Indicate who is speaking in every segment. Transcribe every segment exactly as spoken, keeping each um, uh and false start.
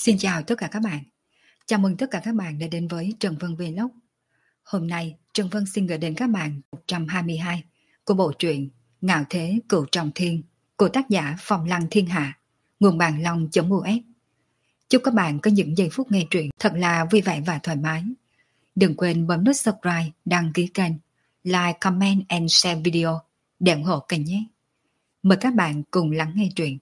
Speaker 1: Xin chào tất cả các bạn. Chào mừng tất cả các bạn đã đến với Trần Vân Vlog. Hôm nay Trần Vân xin gửi đến các bạn một trăm hai mươi hai của bộ truyện Ngạo Thế Cửu Trọng Thiên của tác giả Phong Lăng Thiên Hạ, nguồn bàn long.us. Chúc các bạn có những giây phút nghe truyện thật là vui vẻ và thoải mái. Đừng quên bấm nút subscribe, đăng ký kênh, like, comment and share video để ủng hộ kênh nhé. Mời các bạn cùng lắng nghe truyện.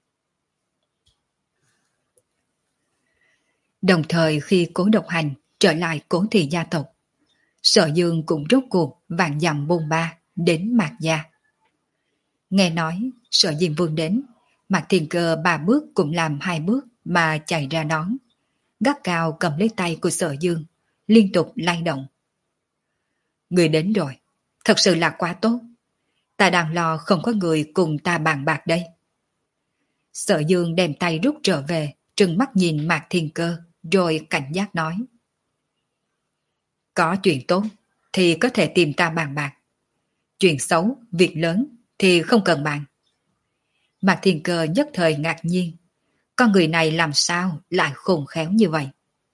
Speaker 1: Đồng thời khi Cố Độc Hành trở lại Cố thị gia tộc, Sở Dương cũng rốt cuộc vạn dặm bôn ba đến Mạc gia. Nghe nói Sở Diêm Vương đến, Mạc Thiên Cơ ba bước cũng làm hai bước mà chạy ra đón, gắt cao cầm lấy tay của Sở Dương, liên tục lay động. Người đến rồi, thật sự là quá tốt. Ta đang lo không có người cùng ta bàn bạc đây. Sở Dương đem tay rút trở về, trừng mắt nhìn Mạc Thiên Cơ, rồi cảnh giác nói. Có chuyện tốt thì có thể tìm ta bàn bạc. Chuyện xấu, việc lớn thì không cần bàn. Mạc Thiên Cơ nhất thời ngạc nhiên. Con người này làm sao lại khôn khéo như vậy?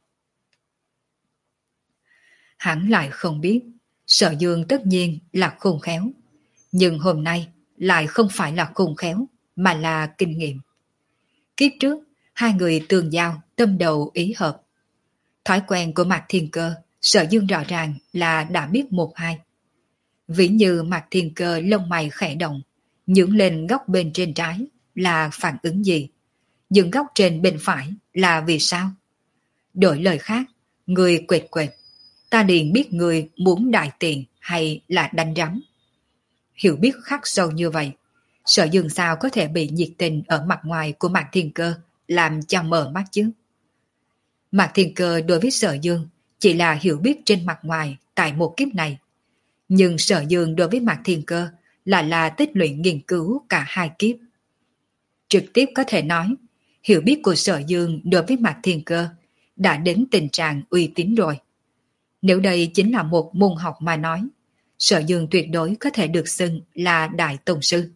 Speaker 1: Hắn lại không biết, Sở Dương tất nhiên là khôn khéo. Nhưng hôm nay lại không phải là khôn khéo, mà là kinh nghiệm. Kiếp trước, hai người tương giao, tâm đầu ý hợp. Thói quen của Mạc Thiên Cơ, Sở Dương rõ ràng là đã biết một hai. Ví như Mạc Thiên Cơ lông mày khẽ động, nhướng lên góc bên trên trái là phản ứng gì? Dừng góc trên bên phải là vì sao? Đổi lời khác, người quệt quệt, ta liền biết người muốn đại tiền hay là đánh rắm. Hiểu biết khắc sâu như vậy, Sở Dương sao có thể bị nhiệt tình ở mặt ngoài của Mạc Thiên Cơ làm cho mờ mắt chứ? Mạc Thiên Cơ đối với Sở Dương chỉ là hiểu biết trên mặt ngoài tại một kiếp này. Nhưng Sở Dương đối với Mạc Thiên Cơ lại là tích lũy nghiên cứu cả hai kiếp. Trực tiếp có thể nói, hiểu biết của Sở Dương đối với Mạc Thiên Cơ đã đến tình trạng uy tín rồi. Nếu đây chính là một môn học mà nói, Sở Dương tuyệt đối có thể được xưng là Đại Tông Sư.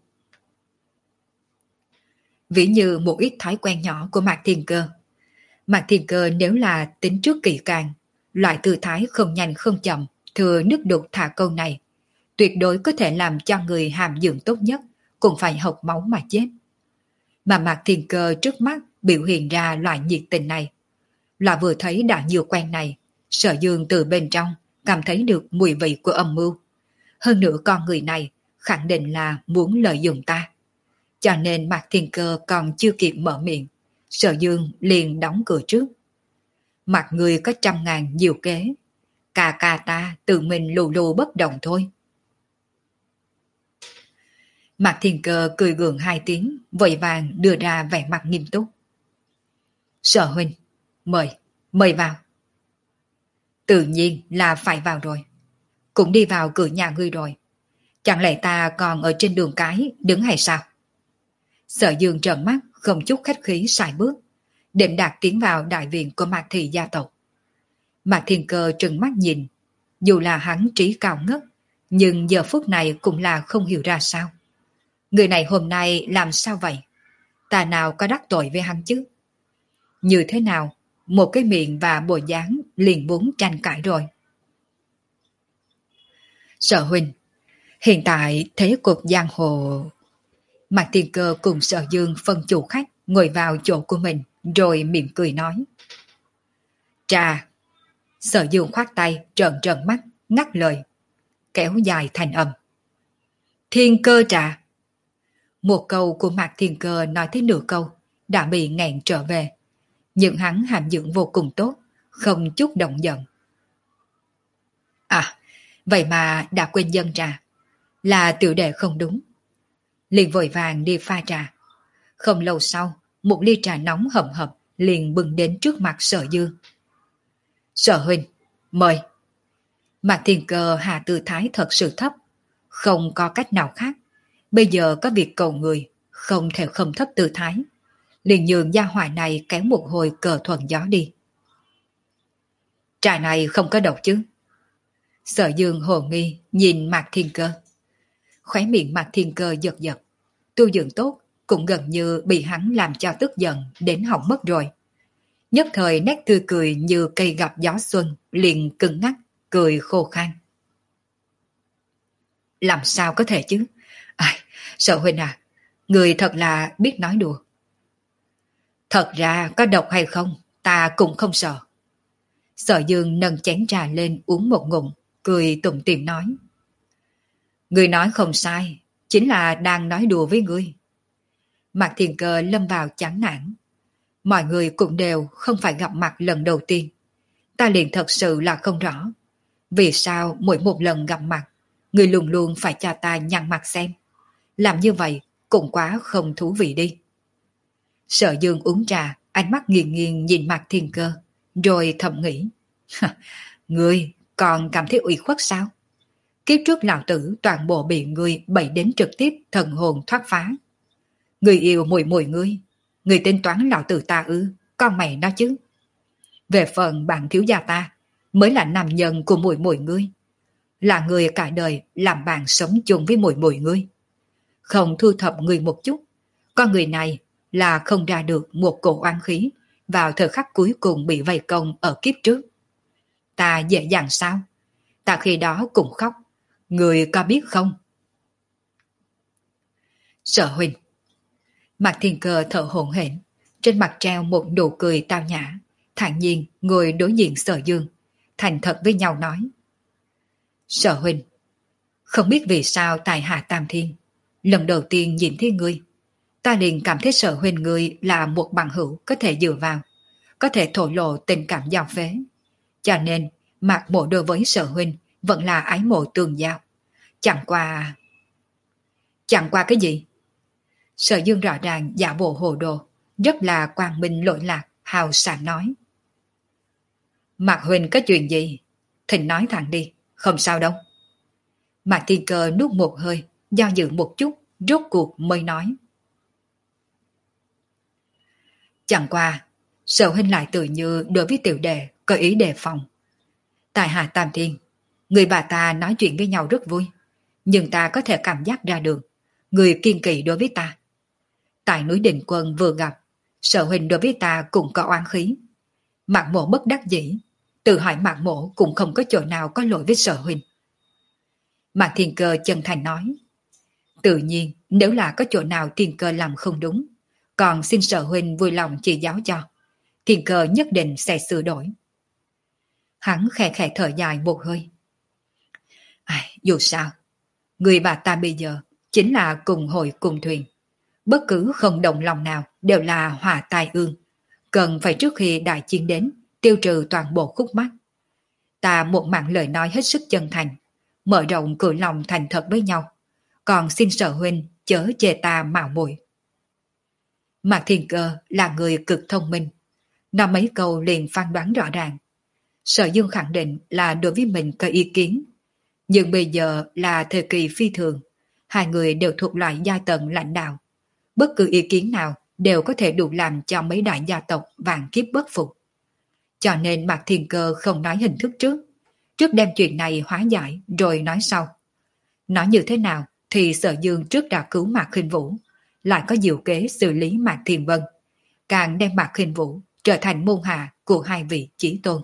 Speaker 1: Ví như một ít thói quen nhỏ của Mạc Thiên Cơ. Mạc Thiên Cơ nếu là tính trước kỹ càng, loại tư thái không nhanh không chậm, thừa nước đục thả câu này, tuyệt đối có thể làm cho người hàm dưỡng tốt nhất cũng phải hộc máu mà chết. Mà Mạc Thiên Cơ trước mắt biểu hiện ra loại nhiệt tình này. Loại vừa thấy đã nhiều quen này, Sở Dương từ bên trong cảm thấy được mùi vị của âm mưu. Hơn nữa con người này khẳng định là muốn lợi dụng ta. Cho nên Mạc Thiên Cơ còn chưa kịp mở miệng, Sở Dương liền đóng cửa trước. Mặt người có trăm ngàn nhiều kế, cà cà ta tự mình lù lù bất động thôi. Mạc Thiên Cơ cười gượng hai tiếng, vội vàng đưa ra vẻ mặt nghiêm túc. Sở huynh, mời, mời vào. Tự nhiên là phải vào rồi. Cũng đi vào cửa nhà ngươi rồi. Chẳng lẽ ta còn ở trên đường cái đứng hay sao? Sở Dương trợn mắt, không chút khách khí sải bước, đệm đạt tiến vào đại viện của Mạc thị gia tộc. Mạc Thiên Cơ trừng mắt nhìn, dù là hắn trí cao ngất, nhưng giờ phút này cũng là không hiểu ra sao. Người này hôm nay làm sao vậy? Ta nào có đắc tội với hắn chứ? Như thế nào, một cái miệng và bộ dáng liền muốn tranh cãi rồi. Sở huynh, hiện tại thế cục giang hồ... Mạc Thiên Cơ cùng Sở Dương phân chủ khách ngồi vào chỗ của mình, rồi mỉm cười nói. Trà. Sở Dương khoát tay, trợn trợn mắt, ngắt lời, kéo dài thành âm. Thiên Cơ trà. Một câu của Mạc Thiên Cơ nói tới nửa câu, đã bị nghẹn trở về. Nhưng hắn hàm dưỡng vô cùng tốt, không chút động giận. À, vậy mà đã quên dân trà. Là tiểu đệ không đúng. Liền vội vàng đi pha trà. Không lâu sau, một ly trà nóng hầm hập liền bưng đến trước mặt Sở Dương. Sở huynh, mời. Mạc Thiên Cơ hạ tư thái thật sự thấp, không có cách nào khác. Bây giờ có việc cầu người, không thể không thấp tư thái. Liền nhường gia hỏa này kéo một hồi cờ thuận gió đi. Trà này không có độc chứ? Sở Dương hồ nghi nhìn Mạc Thiên Cơ. Khóe miệng Mạc Thiên Cơ giật giật. Tu dưỡng tốt cũng gần như bị hắn làm cho tức giận đến hỏng mất rồi. Nhất thời nét tươi cười như cây gặp gió xuân, liền cứng ngắc, cười khô khan. Làm sao có thể chứ? Ai, Sở huynh à, người thật là biết nói đùa. Thật ra có độc hay không, ta cũng không sợ. Sở Dương nâng chén trà lên uống một ngụm, cười tủm tỉm nói. Người nói không sai, chính là đang nói đùa với ngươi. Mạc Thiên Cơ lâm vào chán nản. Mọi người cũng đều không phải gặp mặt lần đầu tiên. Ta liền thật sự là không rõ. Vì sao mỗi một lần gặp mặt, người luôn luôn phải cho ta nhăn mặt xem. Làm như vậy cũng quá không thú vị đi. Sở Dương uống trà, ánh mắt nghiêng nghiêng nhìn Mạc Thiên Cơ, rồi thầm nghĩ. Ngươi còn cảm thấy ủy khuất sao? Kiếp trước lão tử toàn bộ bị ngươi bẫy đến trực tiếp thần hồn thoát phá. Người yêu mùi mùi ngươi, người tính toán lão tử ta ư, con mày nó chứ. Về phần bạn thiếu gia ta, mới là nam nhân của mùi mùi ngươi. Là người cả đời làm bạn sống chung với mùi mùi ngươi. Không thu thập người một chút, con người này là không ra được một cổ oan khí vào thời khắc cuối cùng bị vây công ở kiếp trước. Ta dễ dàng sao? Ta khi đó cũng khóc. Người có biết không? Sở huynh. Mạc Thiên Cơ thở hổn hển, trên mặt treo một nụ cười tao nhã, thản nhiên ngồi đối diện Sở Dương, thành thật với nhau nói. Sở huynh, không biết vì sao tại Hạ Tam Thiên, lần đầu tiên nhìn thấy ngươi, ta liền cảm thấy Sở huynh ngươi là một bằng hữu có thể dựa vào, có thể thổ lộ tình cảm giao phế. Cho nên, Mạc mộ đối với Sở huynh vẫn là ái mộ tương giao. Chẳng qua... Chẳng qua cái gì? Sở Dương rõ ràng giả bộ hồ đồ, rất là quang minh lỗi lạc, hào sảng nói. Mạc huynh có chuyện gì? Thỉnh nói thẳng đi, không sao đâu. Mạc Thiên Cơ nuốt một hơi, do dự một chút, rốt cuộc mới nói. Chẳng qua, Sở huynh lại tự như đối với tiểu đệ có ý đề phòng. Tại Hạ Tam Thiên, người bà ta nói chuyện với nhau rất vui, nhưng ta có thể cảm giác ra được người kiên kỵ đối với ta. Tại núi Định Quân vừa gặp, Sở huynh đối với ta cũng có oán khí. Mạc mộ bất đắc dĩ, tự hỏi Mạc mộ cũng không có chỗ nào có lỗi với Sở huynh. Mạc Thiên Cơ chân thành nói. Tự nhiên, nếu là có chỗ nào Thiên Cơ làm không đúng, còn xin Sở huynh vui lòng chỉ giáo cho, Thiên Cơ nhất định sẽ sửa đổi. Hắn khẽ khẽ thở dài một hơi. Ai, dù sao, người bà ta bây giờ chính là cùng hội cùng thuyền. Bất cứ không đồng lòng nào đều là hòa tai ương. Cần phải trước khi đại chiến đến, tiêu trừ toàn bộ khúc mắc. Ta một mạng lời nói hết sức chân thành, mở rộng cửa lòng thành thật với nhau. Còn xin Sở huynh chớ chê ta mạo muội. Mạc Thiên Cơ là người cực thông minh. Nói mấy câu liền phán đoán rõ ràng. Sở Dương khẳng định là đối với mình có ý kiến. Nhưng bây giờ là thời kỳ phi thường. Hai người đều thuộc loại giai tầng lãnh đạo. Bất cứ ý kiến nào đều có thể đủ làm cho mấy đại gia tộc vạn kiếp bất phục. Cho nên Mạc Thiên Cơ không nói hình thức trước. Trước đem chuyện này hóa giải rồi nói sau. Nói như thế nào thì Sở Dương trước đã cứu Mạc Khinh Vũ, lại có diệu kế xử lý Mạc Thiền Vân, càng đem Mạc Khinh Vũ trở thành môn hạ của hai vị chí tôn.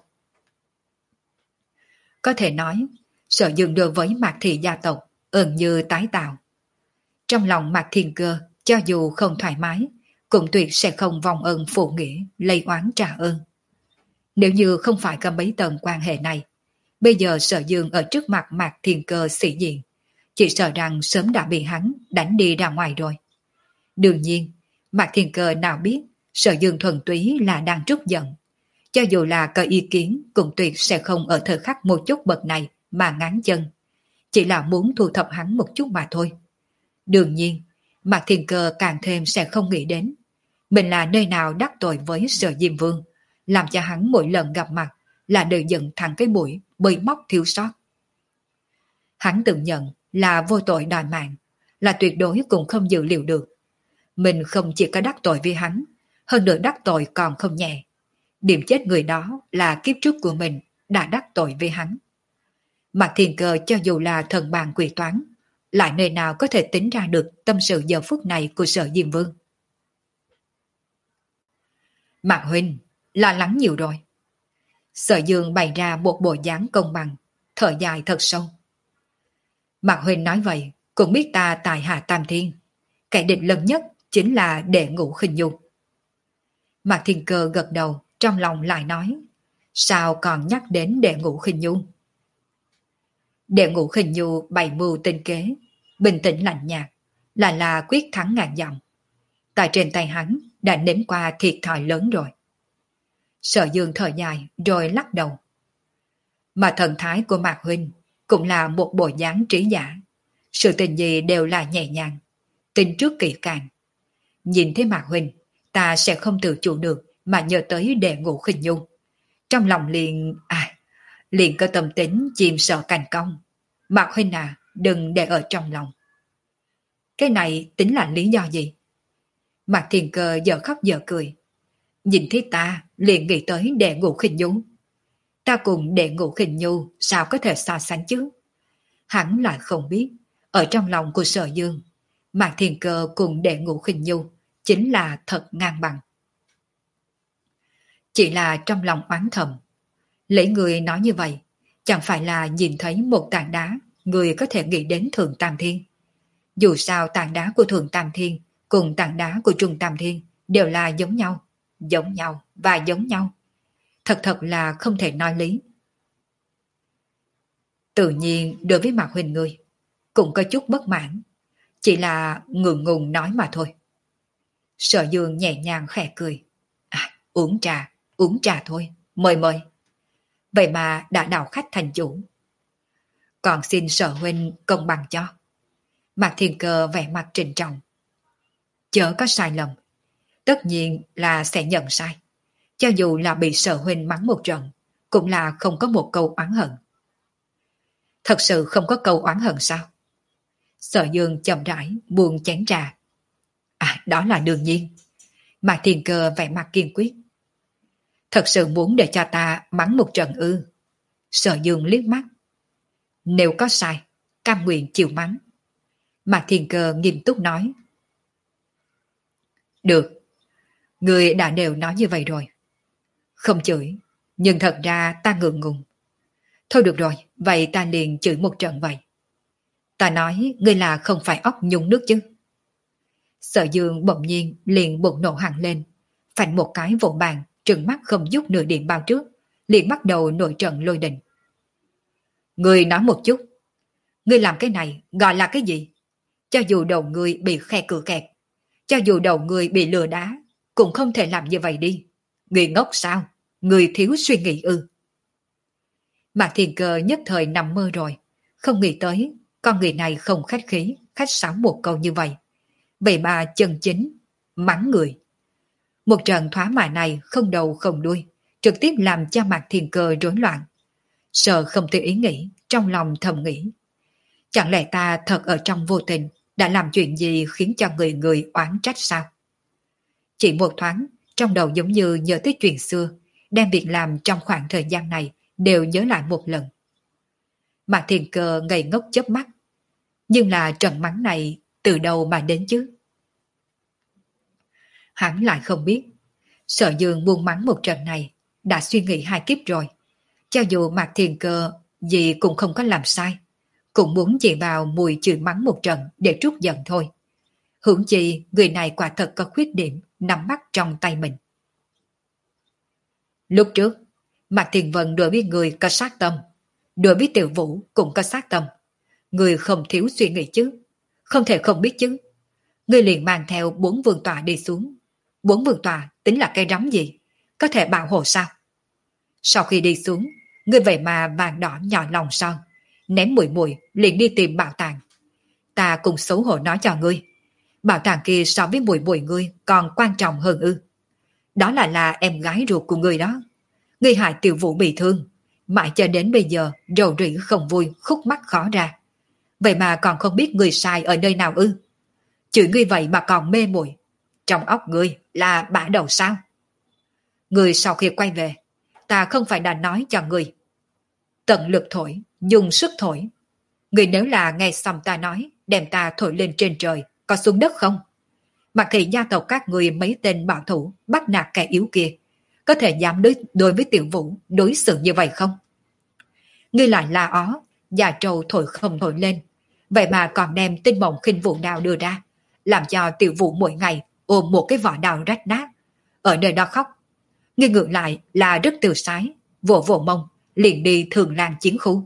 Speaker 1: Có thể nói, Sở Dương đối với Mạc Thị gia tộc ơn như tái tạo. Trong lòng Mạc Thiên Cơ, cho dù không thoải mái, cũng tuyệt sẽ không vong ơn phụ nghĩa, lấy oán trả ơn. Nếu như không phải có mấy tầng quan hệ này, bây giờ Sở Dương ở trước mặt Mạc Thiên Cơ sĩ diện, chỉ sợ rằng sớm đã bị hắn đánh đi ra ngoài rồi. Đương nhiên, Mạc Thiên Cơ nào biết Sở Dương thuần túy là đang trút giận. Cho dù là có ý kiến cũng tuyệt sẽ không ở thời khắc một chút bậc này mà ngáng chân. Chỉ là muốn thu thập hắn một chút mà thôi. Đương nhiên, Mạc Thiên Cơ càng thêm sẽ không nghĩ đến mình là nơi nào đắc tội với Sở Diêm Vương, làm cho hắn mỗi lần gặp mặt là đều giận thẳng cái mũi bơi móc thiếu sót. Hắn tự nhận là vô tội đòi mạng, là tuyệt đối cũng không dự liệu được. Mình không chỉ có đắc tội với hắn, hơn nữa đắc tội còn không nhẹ. Điểm chết người đó là kiếp trước của mình đã đắc tội với hắn. Mạc Thiên Cơ cho dù là thần bàn quỷ toán, lại nơi nào có thể tính ra được tâm sự giờ phút này của Sở Diêm Vương. Mạc huynh, lo lắng nhiều rồi. Sở Dương bày ra một bộ dáng công bằng, thở dài thật sâu. Mạc Huynh nói vậy, cũng biết ta tài hạ tam thiên. Kẻ địch lớn nhất chính là Đệ Ngũ Khinh Nhu. Mạc Thiên Cơ gật đầu, trong lòng lại nói, sao còn nhắc đến Đệ Ngũ Khinh Nhu? Đệ Ngũ Khinh Nhu bày mưu tinh kế, bình tĩnh lạnh nhạt, là là quyết thắng ngàn dặm. Tại trên tay hắn đã nếm qua thiệt thòi lớn rồi. Sở Dương thở dài rồi lắc đầu. Mà thần thái của Mạc Huynh cũng là một bộ dáng trí giả. Sự tình gì đều là nhẹ nhàng, tin trước kỹ càng. Nhìn thấy Mạc Huynh, ta sẽ không tự chủ được mà nhớ tới Đệ Ngũ Khinh Nhu. Trong lòng liền, à, liền có tâm tính chìm sợ cành công. Mạc Huynh à, đừng để ở trong lòng. Cái này tính là lý do gì? Mạc Thiên Cơ giờ khóc giờ cười. Nhìn thấy ta liền nghĩ tới Đệ Ngũ Khinh Nhu. Ta cùng Đệ Ngũ Khinh Nhu sao có thể so sánh chứ? Hắn lại không biết, ở trong lòng của Sở Dương, Mạc Thiên Cơ cùng Đệ Ngũ Khinh Nhu chính là thật ngang bằng. Chỉ là trong lòng oán thầm. Lấy người nói như vậy, chẳng phải là nhìn thấy một tảng đá, người có thể nghĩ đến Thượng Tam Thiên. Dù sao tảng đá của Thượng Tam Thiên cùng tảng đá của Trung Tam Thiên đều là giống nhau, giống nhau và giống nhau. Thật thật là không thể nói lý. Tự nhiên đối với Mạc Huynh ngươi cũng có chút bất mãn, chỉ là ngượng ngùng nói mà thôi. Sở Dương nhẹ nhàng khẽ cười. À, uống trà, uống trà thôi, mời mời. Vậy mà đã đào khách thành chủ. Còn xin Sở Huynh công bằng cho. Mạc Thiên Cơ vẻ mặt trịnh trọng. Chớ có sai lầm, tất nhiên là sẽ nhận sai. Cho dù là bị Sở Huynh mắng một trận, cũng là không có một câu oán hận. Thật sự không có câu oán hận sao? Sở Dương chậm rãi buông chén trà. À, đó là đương nhiên. Mạc Thiên Cơ vẻ mặt kiên quyết. Thật sự muốn để cho ta mắng một trận ư? Sở Dương liếc mắt. Nếu có sai, cam nguyện chịu mắng. Mạc Thiên Cơ nghiêm túc nói. Được, người đã đều nói như vậy rồi. Không chửi, nhưng thật ra ta ngượng ngùng. Thôi được rồi, vậy ta liền chửi một trận vậy. Ta nói ngươi là không phải ốc nhúng nước chứ. Sở Dương bỗng nhiên liền bụng nổ hẳn lên, phanh một cái vỗ bàn, trừng mắt không giúp nửa điểm bao trước, liền bắt đầu nổi trận lôi đình. Ngươi nói một chút, ngươi làm cái này gọi là cái gì? Cho dù đầu ngươi bị khe cửa kẹt, cho dù đầu ngươi bị lừa đá, cũng không thể làm như vậy đi. Ngươi ngốc sao? Ngươi thiếu suy nghĩ ư? Mạc Thiên Cơ nhất thời nằm mơ rồi, không nghĩ tới con người này không khách khí, khách sáo một câu như vậy. Vậy mà chân chính, mắng người. Một trận thoá mạ này không đầu không đuôi, trực tiếp làm cho Mạc Thiên Cơ rối loạn. Sợ không tự ý nghĩ, trong lòng thầm nghĩ. Chẳng lẽ ta thật ở trong vô tình đã làm chuyện gì khiến cho người người oán trách sao? Chỉ một thoáng, trong đầu giống như nhớ tới chuyện xưa, đem việc làm trong khoảng thời gian này đều nhớ lại một lần. Mạc Thiên Cơ ngây ngốc chớp mắt. Nhưng là trận mắng này từ đâu mà đến chứ? Hắn lại không biết. Sở Dương buông mắng một trận này đã suy nghĩ hai kiếp rồi. Cho dù Mạc Thiên Cơ gì cũng không có làm sai, cũng muốn chỉ vào mùi chửi mắng một trận để trút giận thôi. Hưởng chi người này quả thật có khuyết điểm nắm bắt trong tay mình. Lúc trước, Mạc Thiên Vân đối với người có sát tâm, đối với Tiểu Vũ cũng có sát tâm. Người không thiếu suy nghĩ chứ, không thể không biết chứ. Người liền mang theo bốn vương tọa đi xuống. Bốn vương tọa tính là cây rắm gì, có thể bảo hộ sao? Sau khi đi xuống, người vậy mà vàng đỏ nhỏ lòng son, ném mùi mùi liền đi tìm bảo tàng. Ta cùng xấu hổ nói cho ngươi, bảo tàng kia so với mùi mùi ngươi còn quan trọng hơn ư? Đó là là em gái ruột của ngươi đó. Ngươi hại Tiểu Vũ bị thương, mãi cho đến bây giờ rầu rĩ không vui, khúc mắc khó ra. Vậy mà còn không biết ngươi sai ở nơi nào ư? Chửi ngươi vậy mà còn mê muội, trong óc ngươi là bả đầu sao? Ngươi sau khi quay về, ta không phải đã nói cho ngươi, tận lực thổi, dùng sức thổi. Ngươi nếu là nghe xong ta nói, đem ta thổi lên trên trời, có xuống đất không? Mặc thì gia tộc các ngươi mấy tên bảo thủ bắt nạt kẻ yếu kia, có thể dám đối, đối với Tiểu Vũ đối xử như vậy không? Ngươi lại la ó, già trâu thổi không thổi lên, vậy mà còn đem tinh mộng khinh vụ đào đưa ra, làm cho Tiểu Vũ mỗi ngày ôm một cái vỏ đào rách nát, ở nơi đó khóc. Ngươi ngược lại là rất từ sái, vỗ vỗ mông, liền đi thường làng chiến khu.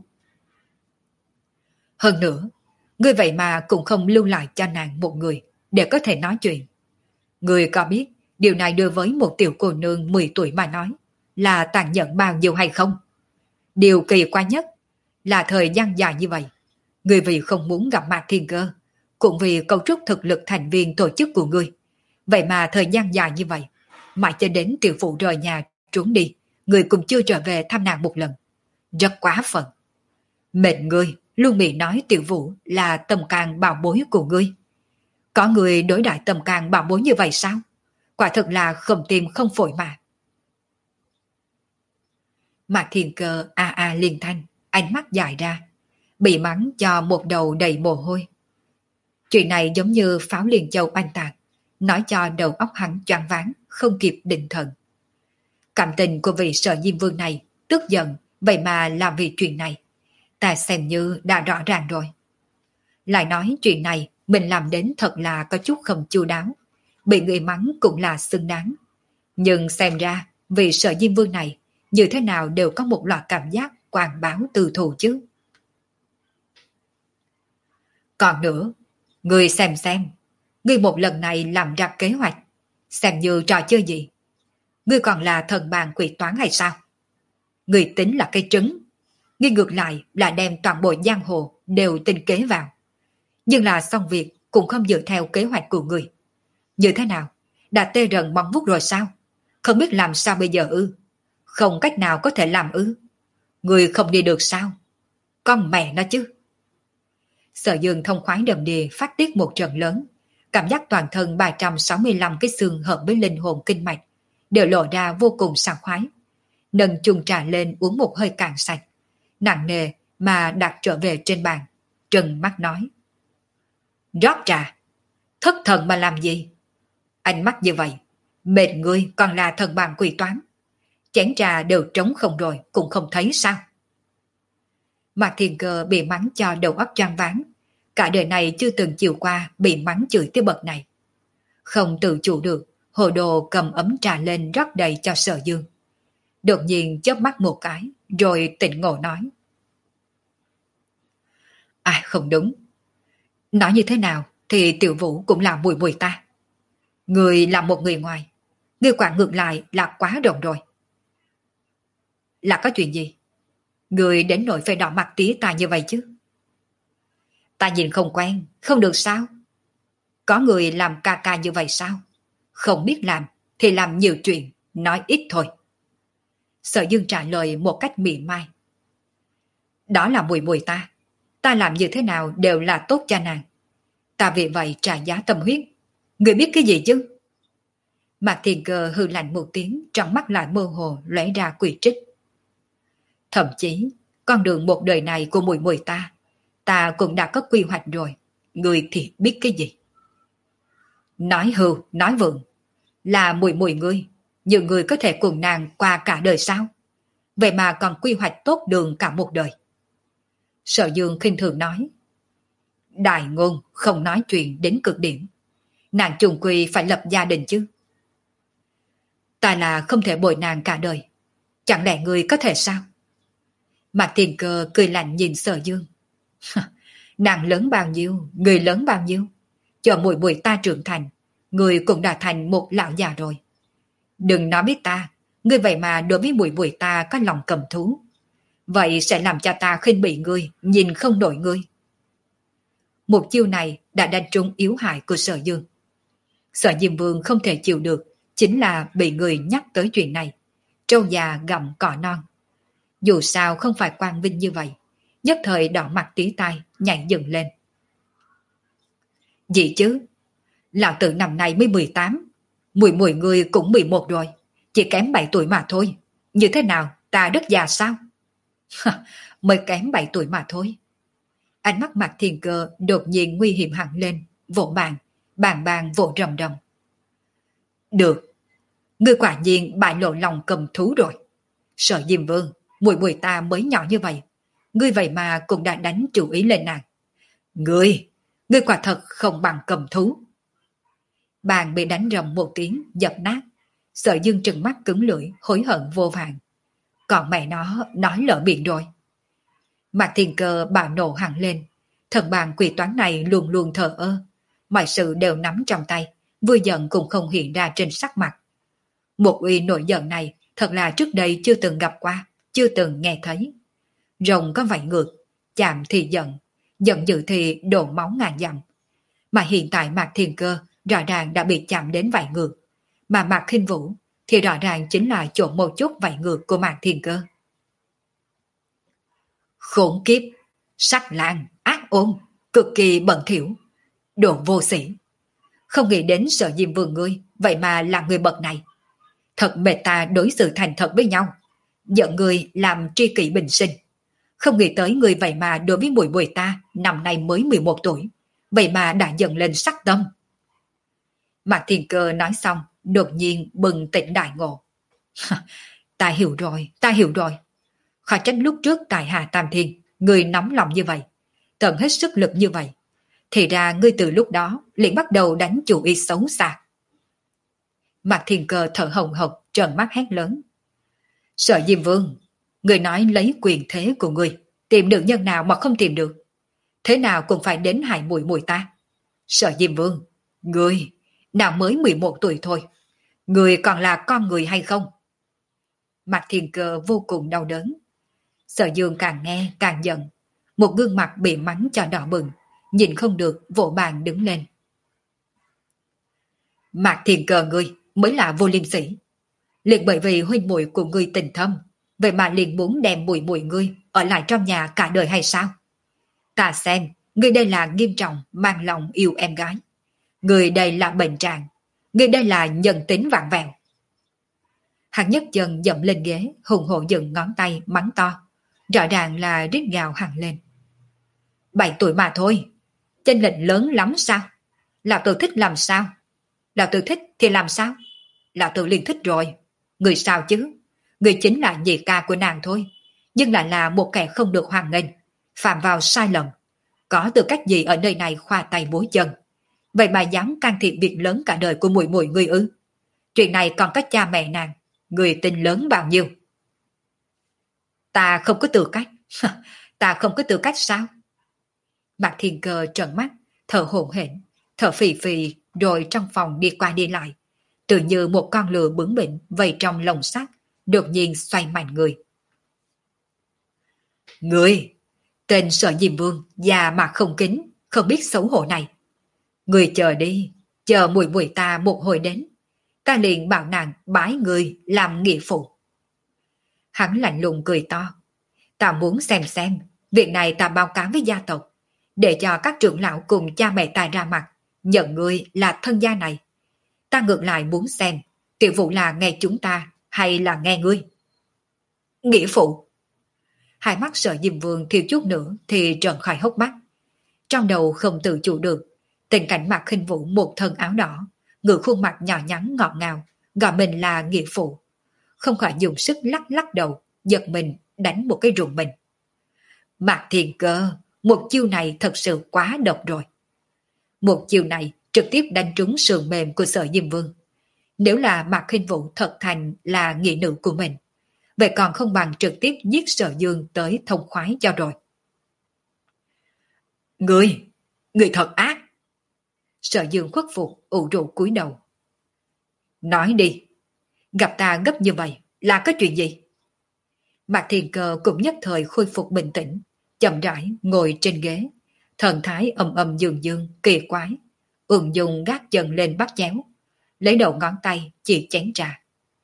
Speaker 1: Hơn nữa, ngươi vậy mà cũng không lưu lại cho nàng một người để có thể nói chuyện. Ngươi có biết điều này đối với một tiểu cô nương mười tuổi mà nói là tàn nhẫn bao nhiêu hay không? Điều kỳ quái nhất là thời gian dài như vậy, ngươi vì không muốn gặp Mạc Thiên Cơ, cũng vì cấu trúc thực lực thành viên tổ chức của ngươi. Vậy mà thời gian dài như vậy, mãi cho đến Tiểu Phụ rời nhà trốn đi, ngươi cũng chưa trở về thăm nàng một lần. Rất quá phận. Mệt ngươi luôn bị nói Tiểu Vũ là tâm can bảo bối của ngươi. Có người đối đại tâm can bảo bối như vậy sao? Quả thật là không tim không phổi mà. Mạc Thiên Cơ a a liên thanh, ánh mắt dài ra, bị mắng cho một đầu đầy mồ hôi. Chuyện này giống như pháo liền châu oanh tạc, nói cho đầu óc hắn choáng váng, không kịp định thần. Cảm tình của vị Sở Diêm Vương này tức giận, vậy mà làm vì chuyện này. Ta xem như đã rõ ràng rồi. Lại nói chuyện này mình làm đến thật là có chút không chu đáo, bị người mắng cũng là xứng đáng. Nhưng xem ra vị Sở Diêm Vương này như thế nào đều có một loại cảm giác quàng báo từ thù chứ. Còn nữa, ngươi xem xem, ngươi một lần này làm ra kế hoạch, xem như trò chơi gì? Ngươi còn là thần bàn quỷ toán hay sao? Ngươi tính là cây trứng, ngươi ngược lại là đem toàn bộ giang hồ đều tinh kế vào. Nhưng là xong việc cũng không dựa theo kế hoạch của ngươi. Như thế nào? Đã tê rần móng vuốt rồi sao? Không biết làm sao bây giờ ư? Không cách nào có thể làm ư? Ngươi không đi được sao? Con mẹ nó chứ! Sở Dương thông khoái đầm đìa phát tiết một trận lớn, cảm giác toàn thân ba trăm sáu mươi lăm cái xương hợp với linh hồn kinh mạch đều lộ ra vô cùng sảng khoái. Nâng chung trà lên uống một hơi cạn sạch, nặng nề mà đặt trở về trên bàn, trừng mắt nói: rót trà, thất thần mà làm gì? Ánh mắt như vậy, mệt ngươi còn là thần bàn quỷ toán. Chén trà đều trống không rồi cũng không thấy sao? Mạc Thiên Cơ bị mắng cho đầu óc choáng váng, cả đời này chưa từng chiều qua bị mắng chửi tới bậc này. Không tự chủ được, hồ đồ cầm ấm trà lên rót đầy cho Sở Dương. Đột nhiên chớp mắt một cái, rồi tỉnh ngộ nói: à không đúng, nói như thế nào thì Tiểu Vũ cũng là mùi mùi ta. Người là một người ngoài, người quản ngược lại là quá rộng rồi. Là có chuyện gì? Người đến nỗi phải đỏ mặt tía ta như vậy chứ? Ta nhìn không quen, không được sao? Có người làm ca ca như vậy sao? Không biết làm thì làm nhiều chuyện, nói ít thôi. Sở Dương trả lời một cách mỉa mai: đó là mùi mùi ta, ta làm như thế nào đều là tốt cho nàng. Ta vì vậy trả giá tâm huyết. Người biết cái gì chứ? Mạc Thiên Cơ hư lạnh một tiếng, trong mắt lại mơ hồ lóe ra quỷ trích. Thậm chí, con đường một đời này của mùi mùi ta, ta cũng đã có quy hoạch rồi. Người thì biết cái gì? Nói hưu, nói vượng, là mùi mùi ngươi, nhưng người có thể cùng nàng qua cả đời sao? Vậy mà còn quy hoạch tốt đường cả một đời. Sở Dương khinh thường nói: đại ngôn không nói chuyện đến cực điểm. Nàng chung quy phải lập gia đình chứ. Ta là không thể bồi nàng cả đời. Chẳng lẽ người có thể sao? Mạc Thiên Cơ cười lạnh nhìn Sở Dương. Nàng lớn bao nhiêu, người lớn bao nhiêu. Chờ mùi mùi ta trưởng thành, người cũng đã thành một lão già rồi. Đừng nói biết ta, ngươi vậy mà đối với mùi mùi ta có lòng cầm thú. Vậy sẽ làm cho ta khinh bị ngươi, nhìn không nổi ngươi. Một chiêu này đã đánh trúng yếu hại của Sở Dương. Sở Diêm Vương không thể chịu được, chính là bị người nhắc tới chuyện này. Trâu già gặm cỏ non. Dù sao không phải quang vinh như vậy, nhất thời đỏ mặt tí tai, nhảy dựng lên. Gì chứ? Lão tử năm nay mới mười tám, mùi mùi người cũng mười một rồi, chỉ kém bảy tuổi mà thôi. Như thế nào, ta rất già sao? Mới kém bảy tuổi mà thôi. Ánh mắt Mạc Thiên Cơ đột nhiên nguy hiểm hẳn lên, vỗ bàn, bàn bàn vỗ rầm rầm. Được, Ngươi quả nhiên bại lộ lòng cầm thú rồi. Sở Diêm Vương, muội muội ta mới nhỏ như vậy, ngươi vậy mà cũng đã đánh chủ ý lên nàng. Ngươi, ngươi quả thật không bằng cầm thú. Bàn bị đánh rầm một tiếng, dập nát. Sở Dương trừng mắt cứng lưỡi, hối hận vô vàn. Còn mẹ nó nói lỡ miệng rồi. Mạc Thiên Cơ bạo nộ hẳn lên. Thần bàn quỷ toán này luôn luôn thờ ơ. Mọi sự đều nắm trong tay, vui giận cũng không hiện ra trên sắc mặt. Một uy nổi giận này thật là trước đây chưa từng gặp qua, chưa từng nghe thấy. Rồng có vảy ngược, chạm thì giận, giận dữ thì đổ máu ngàn dặm. Mà hiện tại Mạc Thiên Cơ rõ ràng đã bị chạm đến vảy ngược, mà Mạc Khinh Vũ thì rõ ràng chính là chỗ một chút vảy ngược của Mạc Thiên Cơ. Khốn kiếp, sắc lang, ác ôn, cực kỳ bẩn thỉu, đồ vô sĩ. Không nghĩ đến Sở Diêm Vương ngươi, vậy mà là người bậc này. Thật mệt ta đối xử thành thật với nhau, giận người làm tri kỷ bình sinh. Không nghĩ tới người vậy mà đối với muội muội ta năm nay mới mười một tuổi, vậy mà đã dần lên sắc tâm. Mạc Thiên Cơ nói xong, đột nhiên bừng tỉnh đại ngộ. Ta hiểu rồi, ta hiểu rồi. Khó trách lúc trước tại Hà Tam Thiên, người nóng lòng như vậy, tận hết sức lực như vậy. Thì ra ngươi từ lúc đó liền bắt đầu đánh chủ ý xấu xa. Mạc Thiên Cơ thở hồng hộc, trợn mắt hét lớn. Sở Diêm Vương, người nói lấy quyền thế của người, tìm được nhân nào mà không tìm được. Thế nào cũng phải đến hại muội muội ta. Sở Diêm Vương, người, nào mới mười một tuổi thôi. Người còn là con người hay không? Mạc Thiên Cơ vô cùng đau đớn. Sở Dương càng nghe càng giận. Một gương mặt bị mắng cho đỏ bừng, nhìn không được vỗ bàn đứng lên. Mạc Thiên Cơ ngươi mới là vô liêm sỉ. Liền bởi vì huynh muội của ngươi tình thâm, vậy mà liền muốn đem muội muội ngươi ở lại trong nhà cả đời hay sao? Ta xem, ngươi đây là nghiêm trọng mang lòng yêu em gái. Ngươi đây là bệnh trạng, ngươi đây là nhân tính vạn vẹo. Hắn nhất chân dậm lên ghế, hùng hổ dựng ngón tay mắng to, rõ ràng là rít gào hẳn lên. Bảy tuổi mà thôi, chênh lệch lớn lắm sao? Lão tử thích làm sao? Lão tử thích thì làm sao? Lão tử liền thích rồi. Người sao chứ? Người chính là nhị ca của nàng thôi, nhưng lại là một kẻ không được hoan nghênh, phạm vào sai lầm. Có tư cách gì ở nơi này khoa tay múa chân? Vậy mà dám can thiệp việc lớn cả đời của muội muội ngươi ư? Chuyện này còn có cha mẹ nàng, người tin lớn bao nhiêu? Ta không có tư cách. Ta không có tư cách sao? Mạc Thiên Cơ trợn mắt, thở hổn hển, thở phì phì rồi trong phòng đi qua đi lại, tự như một con lừa bướng bỉnh vây trong lồng sắt, đột nhiên xoay mạnh người. Người, tên Sở Diêm Vương già mà không kính, không biết xấu hổ này. Người chờ đi, chờ muội muội ta một hồi đến, ta liền bảo nàng bái người làm nghĩa phụ. Hắn lạnh lùng cười to. Ta muốn xem xem, việc này ta báo cáo với gia tộc, để cho các trưởng lão cùng cha mẹ ta ra mặt, nhận ngươi là thân gia này. Ta ngược lại muốn xem, tiểu vụ là nghe chúng ta hay là nghe ngươi? Nghĩa phụ. Hai mắt Sở Diêm Vương thiếu chút nữa thì trợn khỏi hốc mắt. Trong đầu không tự chủ được, tình cảnh Mạc Khinh Vũ một thân áo đỏ, ngự khuôn mặt nhỏ nhắn ngọt ngào, gọi mình là nghĩa phụ. Không khỏi dùng sức lắc lắc đầu, giật mình đánh một cái rùng mình. Mạc Thiên Cơ, một chiêu này thật sự quá độc rồi. Một chiêu này trực tiếp đánh trúng sườn mềm của Sở Diêm Vương. Nếu là Mạc Khinh Vũ thật thành là nghĩa nữ của mình, vậy còn không bằng trực tiếp giết Sở Dương tới thông khoái cho rồi. Ngươi, ngươi thật ác. Sở Dương khuất phục, ủ rũ cúi đầu. Nói đi, gặp ta gấp như vậy là có chuyện gì? Mạc Thiên Cơ cũng nhất thời khôi phục bình tĩnh, chậm rãi ngồi trên ghế, thần thái âm âm dương dương, kỳ quái, ung dung gác chân lên bát chén, lấy đầu ngón tay chỉ chén trà.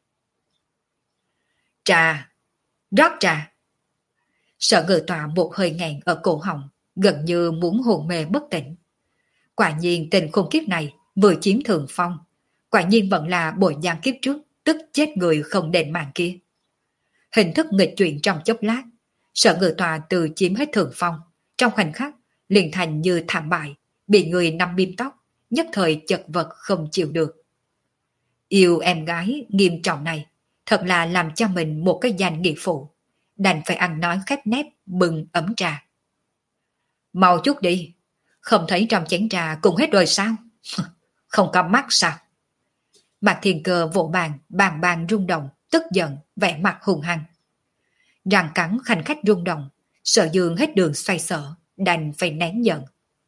Speaker 1: Trà, rót trà. Sở Ngự Tọa một hơi nghẹn ở cổ họng, gần như muốn hồn mê bất tỉnh. Quả nhiên tình khôn kiếp này vừa chiếm thượng phong, quả nhiên vẫn là bộ dạng kiếp trước, tức chết người không đền mạng kia. Hình thức nghịch chuyển trong chốc lát, Sở Ngự Tọa từ chiếm hết thượng phong, trong khoảnh khắc liền thành như thảm bại, bị người nắm bím tóc, nhất thời chật vật không chịu được. Yêu em gái nghiêm trọng này, thật là làm cho mình một cái danh nghĩa phụ, đành phải ăn nói khép nép bừng ấm trà. Mau chút đi, không thấy trong chén trà cùng hết rồi sao? Không có mắt sao? Mạc Thiên Cơ vỗ bàn, bàn bàn rung động, tức giận, vẻ mặt hung hăng. Răng cắn khanh khách rung động, Sở Dương hết đường xoay sở, đành phải nén giận.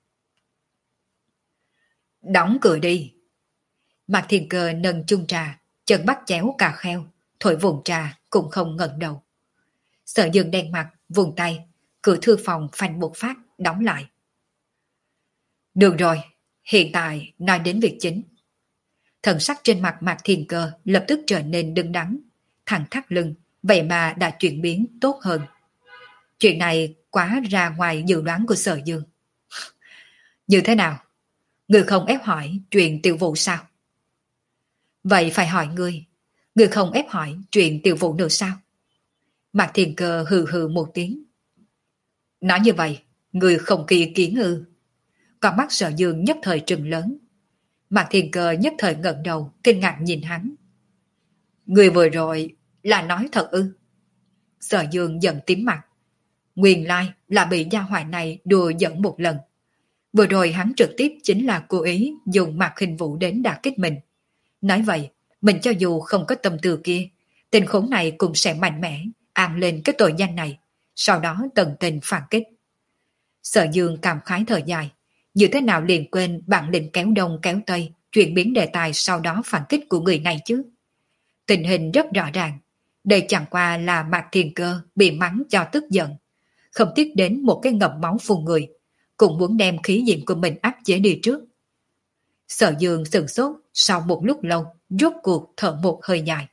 Speaker 1: Đóng cửa đi. Mạc Thiên Cơ nâng chung trà, chân bắt chéo cà kheo, thổi vùng trà cũng không ngẩng đầu. Sở Dương đen mặt, vùng tay, cửa thư phòng phanh một phát, đóng lại. Được rồi, hiện tại nói đến việc chính. Thần sắc trên mặt Mạc Thiên Cơ lập tức trở nên đứng đắn, thẳng thắt lưng, vậy mà đã chuyển biến tốt hơn. Chuyện này quá ra ngoài dự đoán của Sở Dương. Như thế nào? Người không ép hỏi chuyện Tiểu Vũ sao? Vậy phải hỏi ngươi, ngươi không ép hỏi chuyện Tiểu Vũ nữa sao? Mạc Thiên Cơ hừ hừ một tiếng. Nói như vậy, ngươi không kỳ kiến ư? Con mắt Sở Dương nhất thời trừng lớn. Mạc Thiên Cơ nhất thời ngẩng đầu, kinh ngạc nhìn hắn. Ngươi vừa rồi là nói thật ư? Sở Dương giận tím mặt. Nguyên lai là bị gia hỏa này đùa giỡn một lần. Vừa rồi hắn trực tiếp chính là cố ý dùng Mạc Khinh Vũ đến đả kích mình. Nói vậy, mình cho dù không có tâm tư kia, tình khốn này cũng sẽ mạnh mẽ, an lên cái tội danh này, sau đó tận tình phản kích. Sở Dương cảm khái thở dài, như thế nào liền quên bản lĩnh kéo đông kéo tây, chuyển biến đề tài sau đó phản kích của người này chứ. Tình hình rất rõ ràng, đây chẳng qua là Mạc Thiên Cơ bị mắng cho tức giận, không tiếc đến một cái ngậm máu phun người, cũng muốn đem khí diệm của mình áp chế đi trước. Sở Dương sửng sốt, sau một lúc lâu, rốt cuộc thở một hơi dài.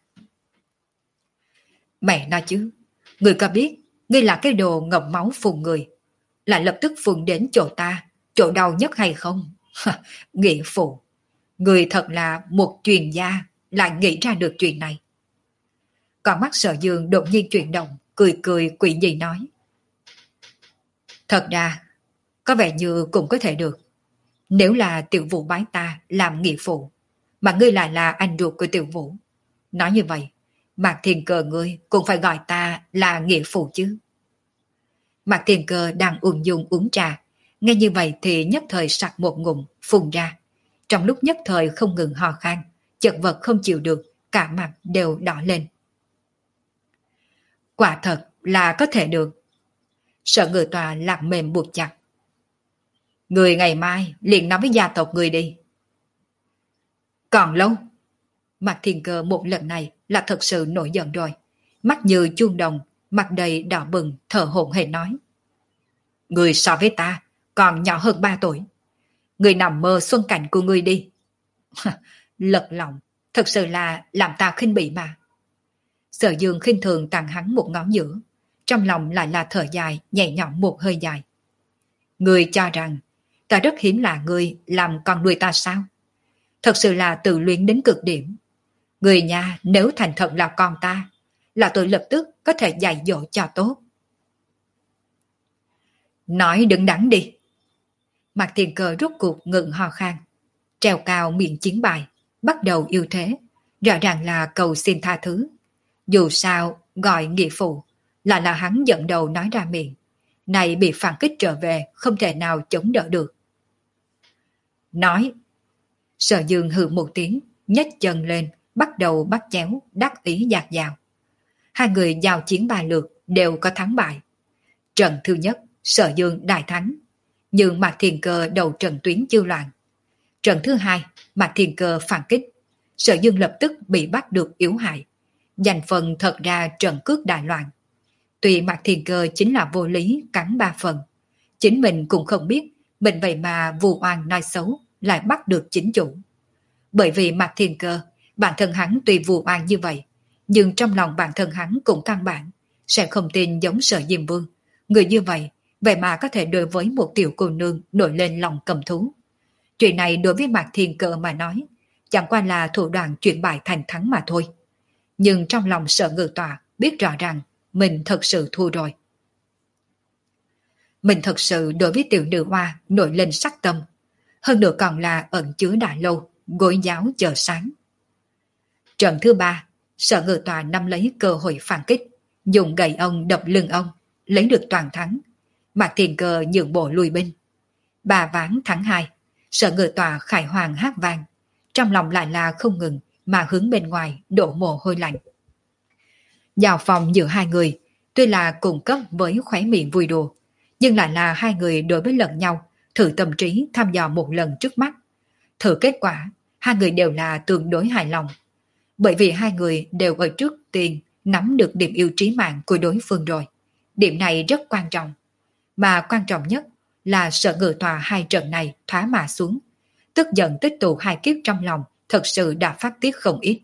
Speaker 1: Mẹ nói chứ, người có biết, ngươi là cái đồ ngậm máu phun người, lại lập tức phun đến chỗ ta, chỗ đau nhất hay không? Nghĩa phụ, người thật là một chuyên gia, lại nghĩ ra được chuyện này. Con mắt Sở Dương đột nhiên chuyển động, cười cười quỷ dị nói. Thật ra, có vẻ như cũng có thể được. Nếu là Tiểu Vũ bái ta làm nghĩa phụ, mà ngươi lại là anh ruột của Tiểu Vũ. Nói như vậy, Mạc Thiên Cơ ngươi cũng phải gọi ta là nghĩa phụ chứ. Mạc Thiên Cơ đang ung dung uống trà, nghe như vậy thì nhất thời sặc một ngụm, phun ra. Trong lúc nhất thời không ngừng hò khan, chật vật không chịu được, cả mặt đều đỏ lên. Quả thật là có thể được. Sở Ngự Tòa lạc mềm buộc chặt. Người ngày mai liền nói với gia tộc người đi. Còn lâu. Mạc Thiên Cơ một lần này là thật sự nổi giận rồi. Mắt như chuông đồng, mặt đầy đỏ bừng, thở hổn hển nói. Người so với ta còn nhỏ hơn ba tuổi. Người nằm mơ xuân cảnh của người đi. Lật lòng, thật sự là làm ta khinh bỉ mà. Sở Dương khinh thường tặng hắn một ngón giữa, trong lòng lại là thở dài, nhẹ nhõm một hơi dài. Người cho rằng ta rất hiếm là người làm con nuôi ta sao? Thật sự là tự luyến đến cực điểm. Người nhà nếu thành thật là con ta, là tôi lập tức có thể dạy dỗ cho tốt. Nói đứng đắn đi. Mạc Thiên Cơ rút cuộc ngừng ho khan, treo cao miệng chiến bài, bắt đầu yêu thế, rõ ràng là cầu xin tha thứ. Dù sao, gọi nghĩa phụ, là là hắn dẫn đầu nói ra miệng. Này bị phản kích trở về, không thể nào chống đỡ được. Nói. Sở Dương hừ một tiếng, nhấc chân lên, bắt đầu bắt chéo, đắc ý dạt dào. Hai người giao chiến ba lượt, đều có thắng bại. Trận thứ nhất, Sở Dương đại thắng, nhưng Mạc Thiên Cơ đầu trận tuyến chiêu loạn. Trận thứ hai, Mạc Thiên Cơ phản kích, Sở Dương lập tức bị bắt được yếu hại. Giành phần thật ra trận cước đại loạn. Tuy Mạc Thiên Cơ chính là vô lý cắn ba phần, chính mình cũng không biết mình vậy mà vu oan nói xấu lại bắt được chính chủ. Bởi vì Mạc Thiên Cơ, bản thân hắn tuy vu oan như vậy, nhưng trong lòng bản thân hắn cũng căn bản sẽ không tin giống Sở Diêm Vương. Người như vậy, vậy mà có thể đối với một tiểu cô nương nổi lên lòng cầm thú. Chuyện này đối với Mạc Thiên Cơ mà nói, chẳng qua là thủ đoạn chuyển bại thành thắng mà thôi. Nhưng trong lòng Sở Ngự Tòa biết rõ ràng mình thật sự thua rồi. Mình thật sự đối với tiểu nữ hoa nổi lên sắc tâm, hơn nữa còn là ẩn chứa đã lâu, gối giáo chờ sáng. Trận thứ ba, Sở Ngự Tòa nắm lấy cơ hội phản kích, dùng gậy ông đập lưng ông, lấy được toàn thắng. Mạc Thiên Cơ nhượng bộ lui binh. Ba ván thắng hai, Sở Ngự Tòa khải hoàng hát vang, trong lòng lại là không ngừng mà hướng bên ngoài đổ mồ hôi lạnh. Giao phòng giữa hai người, tuy là cùng cấp với khóe miệng vui đùa, nhưng lại là hai người đối với lẫn nhau, thử tâm trí thăm dò một lần trước mắt. Thử kết quả, hai người đều là tương đối hài lòng. Bởi vì hai người đều ở trước tiên nắm được điểm yêu trí mạng của đối phương rồi. Điểm này rất quan trọng. Mà quan trọng nhất là Sở Ngự Tòa hai trận này thoá mà xuống. Tức giận tích tụ hai kiếp trong lòng, thật sự đã phát tiết không ít.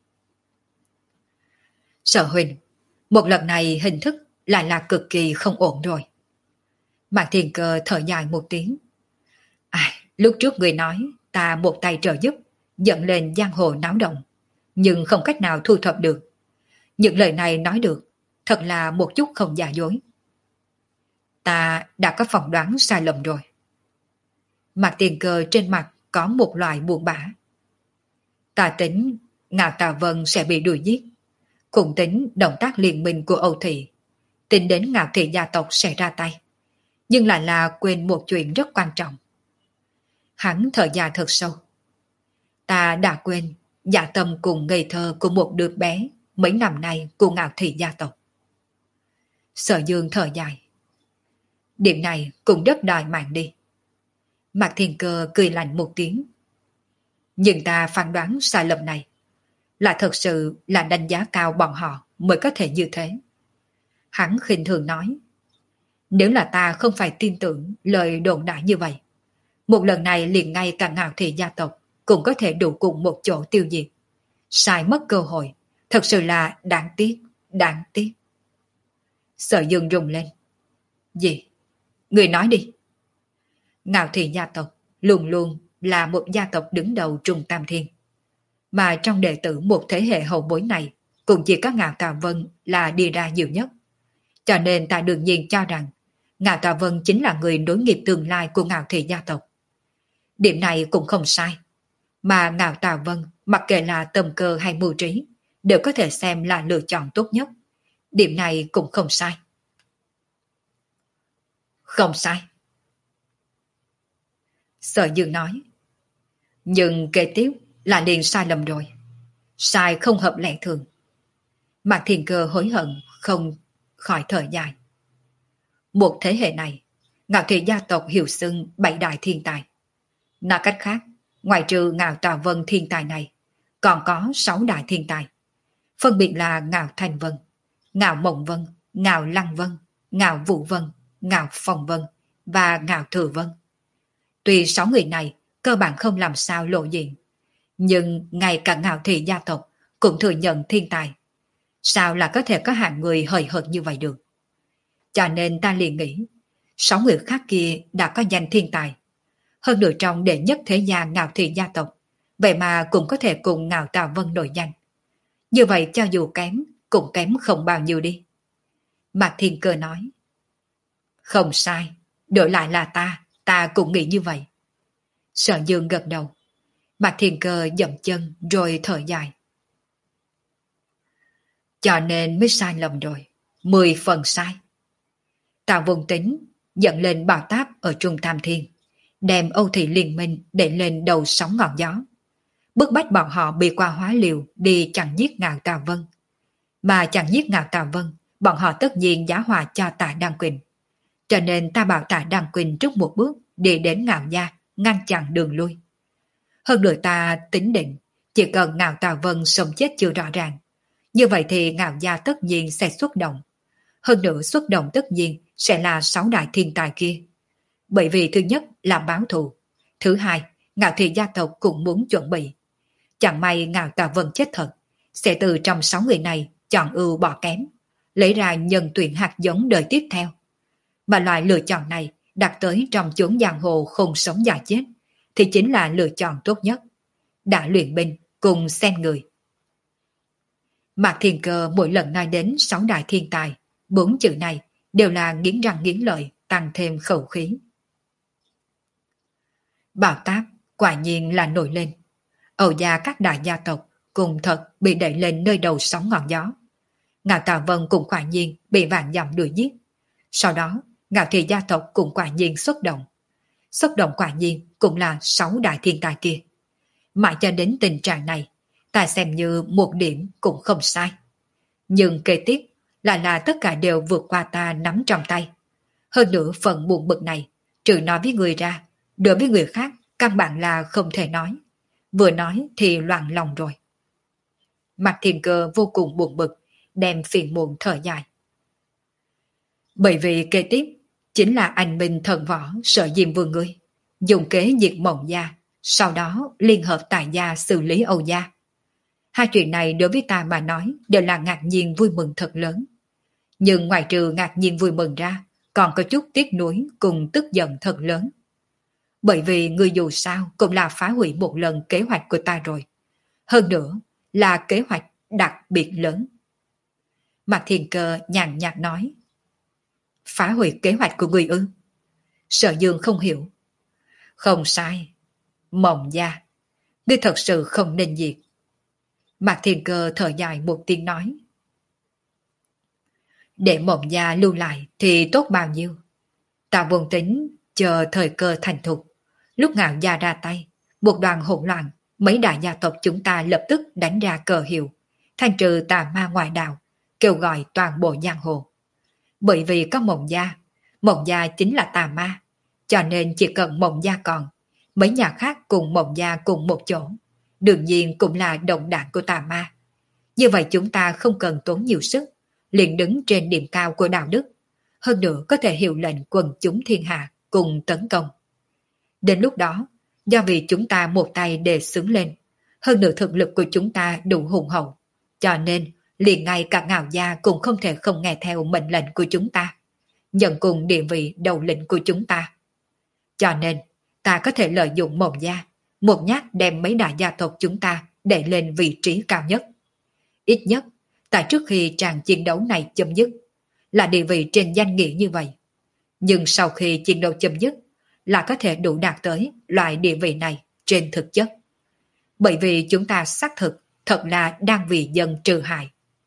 Speaker 1: Sở huynh, một lần này hình thức lại là cực kỳ không ổn rồi. Mạc Thiên Cơ thở dài một tiếng. À, lúc trước người nói ta một tay trợ giúp, dẫn lên giang hồ náo động, nhưng không cách nào thu thập được. Những lời này nói được, thật là một chút không giả dối. Ta đã có phỏng đoán sai lầm rồi. Mạc Thiên Cơ trên mặt có một loại buồn bã. Ta tính Ngạo Tà Vân sẽ bị đuổi giết, cũng tính động tác liên minh của Âu Thị, tính đến Ngạo Thị gia tộc sẽ ra tay, nhưng lại là quên một chuyện rất quan trọng. Hắn thở dài thật sâu. Ta đã quên dạ tâm cùng ngây thơ của một đứa bé mấy năm nay của Ngạo Thị gia tộc. Sở Dương thở dài. Điểm này cũng rất đòi mạng đi. Mạc Thiên Cơ cười lạnh một tiếng. Nhưng ta phán đoán sai lầm này là thật sự là đánh giá cao bọn họ mới có thể như thế. Hắn khinh thường nói. Nếu là ta không phải tin tưởng lời đồn đại như vậy, một lần này liền ngay cả Ngạo Thị gia tộc cũng có thể đủ cùng một chỗ tiêu diệt. Sai mất cơ hội, thật sự là đáng tiếc, đáng tiếc. Sở Dương rùng lên. Gì? Người nói đi. Ngạo Thị gia tộc luôn luôn là một gia tộc đứng đầu Trung Tam Thiên. Mà trong đệ tử một thế hệ hậu bối này cũng chỉ có Ngạo Tà Vân là đi ra nhiều nhất. Cho nên ta đương nhiên cho rằng Ngạo Tà Vân chính là người nối nghiệp tương lai của Ngạo Thị gia tộc. Điểm này cũng không sai. Mà Ngạo Tà Vân mặc kệ là tâm cơ hay mưu trí đều có thể xem là lựa chọn tốt nhất. Điểm này cũng không sai. Không sai. Sở Dương nói. Nhưng kế tiếp là liền sai lầm rồi. Sai không hợp lẽ thường. Mạc Thiên Cơ hối hận không khỏi thở dài. Một thế hệ này, Ngạo Thị gia tộc hiệu xưng bảy đại thiên tài. Nói cách khác, ngoài trừ Ngạo Tà Vân thiên tài này, còn có sáu đại thiên tài. Phân biệt là Ngạo Thành Vân, Ngạo Mộng Vân, Ngạo Lăng Vân, Ngạo Vũ Vân, Ngạo Phong Vân và Ngạo Thừa Vân. Tuy sáu người này cơ bản không làm sao lộ diện, nhưng ngay cả Ngạo Thị gia tộc cũng thừa nhận thiên tài. Sao là có thể có hạng người hời hợt như vậy được? Cho nên ta liền nghĩ, sáu người khác kia đã có danh thiên tài. Hơn nữa trong đệ nhất thế gia Ngạo Thị gia tộc, vậy mà cũng có thể cùng Ngạo Tà Vân nổi danh. Như vậy cho dù kém, cũng kém không bao nhiêu đi. Mạc Thiên Cơ nói. Không sai, đổi lại là ta, ta cũng nghĩ như vậy. Sở Dương gật đầu. Mạc Thiên Cơ dậm chân rồi thở dài. Cho nên mới sai lầm rồi, mười phần sai. Ta vốn tính dẫn lên bảo táp ở Trung Tam Thiên, đem Âu Thị liên minh để lên đầu sóng ngọn gió, bức bách bọn họ bị qua hóa liều đi chặn giết Ngạo Tà Vân. Mà chặn giết Ngạo Tà Vân, bọn họ tất nhiên giá hòa cho Tạ Đăng Quỳnh. Cho nên ta bảo Tạ Đăng Quỳnh trước một bước đi đến Ngạo gia, ngăn chặn đường lui. Hơn nữa ta tính định, chỉ cần Ngạo Tà Vân sống chết chưa rõ ràng, như vậy thì Ngạo gia tất nhiên sẽ xuất động. Hơn nữa xuất động tất nhiên sẽ là sáu đại thiên tài kia. Bởi vì thứ nhất là báo thù, thứ hai, Ngạo Thị gia tộc cũng muốn chuẩn bị. Chẳng may Ngạo Tà Vân chết thật, sẽ từ trong sáu người này chọn ưu bỏ kém, lấy ra nhân tuyển hạt giống đời tiếp theo. Mà loại lựa chọn này đặt tới trong chốn giang hồ không sống già chết, thì chính là lựa chọn tốt nhất. Đã luyện binh cùng xen người. Mạc Thiên Cơ mỗi lần nói đến sáu đại thiên tài, bốn chữ này đều là nghiến răng nghiến lợi, tăng thêm khẩu khí. Bảo táp quả nhiên là nổi lên. Âu gia các đại gia tộc cùng thật bị đẩy lên nơi đầu sóng ngọn gió. Ngạo Tà Vân cũng quả nhiên bị vạn dặm đuổi giết. Sau đó, Ngạo Thị gia tộc cũng quả nhiên xuất động. Xuất động quả nhiên cũng là sáu đại thiên tài kia. Mãi cho đến tình trạng này, ta xem như một điểm cũng không sai. Nhưng kế tiếp lại là tất cả đều vượt qua ta nắm trong tay. Hơn nữa phần buồn bực này, trừ nói với người ra, đối với người khác căn bản là không thể nói. Vừa nói thì loạn lòng rồi. Mạc Thiên Cơ vô cùng buồn bực, đem phiền muộn thở dài. Bởi vì kế tiếp chính là anh minh thần võ Sở Diêm Vương ngươi, dùng kế diệt Mộng Gia, sau đó liên hợp Tài Gia xử lý Âu Gia. Hai chuyện này đối với ta mà nói đều là ngạc nhiên vui mừng thật lớn. Nhưng ngoài trừ ngạc nhiên vui mừng ra, còn có chút tiếc nuối cùng tức giận thật lớn. Bởi vì người dù sao cũng là phá hủy một lần kế hoạch của ta rồi. Hơn nữa là kế hoạch đặc biệt lớn. Mạc Thiên Cơ nhàn nhạt nói. Phá hủy kế hoạch của người ư? Sở Dương không hiểu. Không sai. Mộng Gia, ngươi thật sự không nên diệt. Mạc Thiên Cơ thở dài một tiếng nói. Để Mộng Gia lưu lại thì tốt bao nhiêu. Ta vốn tính chờ thời cơ thành thục. Lúc Ngạo Gia ra tay, một đoàn hỗn loạn, mấy đại gia tộc chúng ta lập tức đánh ra cờ hiệu, thanh trừ tà ma ngoại đạo, kêu gọi toàn bộ giang hồ. Bởi vì có Mộng Gia, Mộng Gia chính là tà ma, cho nên chỉ cần Mộng Gia còn, mấy nhà khác cùng Mộng Gia cùng một chỗ, đương nhiên cũng là đồng đảng của tà ma. Như vậy chúng ta không cần tốn nhiều sức, liền đứng trên điểm cao của đạo đức, hơn nữa có thể hiệu lệnh quần chúng thiên hạ cùng tấn công. Đến lúc đó, do vì chúng ta một tay đề xướng lên, hơn nữa thực lực của chúng ta đủ hùng hậu, cho nên liền ngay cả Ngạo Gia cũng không thể không nghe theo mệnh lệnh của chúng ta, nhận cùng địa vị đầu lĩnh của chúng ta. Cho nên, ta có thể lợi dụng Mộng Gia, một nhát đem mấy đại gia tộc chúng ta đẩy lên vị trí cao nhất. Ít nhất, tại trước khi tràng chiến đấu này chấm dứt, là địa vị trên danh nghĩa như vậy. Nhưng sau khi chiến đấu chấm dứt, là có thể đủ đạt tới loại địa vị này trên thực chất. Bởi vì chúng ta xác thực thật là đang vì dân trừ hại.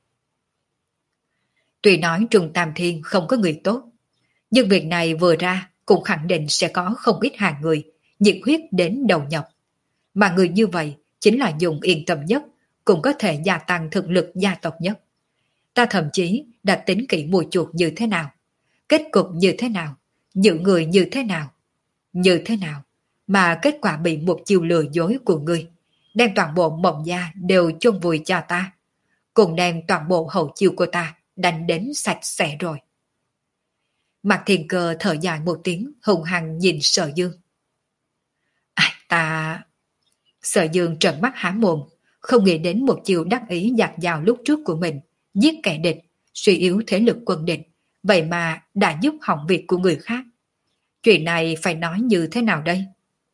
Speaker 1: Tuy nói Trung Tam Thiên không có người tốt, nhưng việc này vừa ra cũng khẳng định sẽ có không ít hàng người nhiệt huyết đến đầu nhập. Mà người như vậy chính là dùng yên tâm nhất, cũng có thể gia tăng thực lực gia tộc nhất. Ta thậm chí đã tính kỹ mùi chuột như thế nào, kết cục như thế nào, giữ người như thế nào, như thế nào, mà kết quả bị một chiêu lừa dối của ngươi, đem toàn bộ Mộng Gia đều chôn vùi cho ta, cùng đem toàn bộ hậu chiêu của ta đánh đến sạch sẽ rồi. Mạc Thiên Cơ thở dài một tiếng, hùng hăng nhìn Sở Dương. À, ta... Sở Dương trợn mắt há mồm, không nghĩ đến một chiều đắc ý dạt dào lúc trước của mình, giết kẻ địch, suy yếu thế lực quân địch, vậy mà đã giúp hỏng việc của người khác. Chuyện này phải nói như thế nào đây?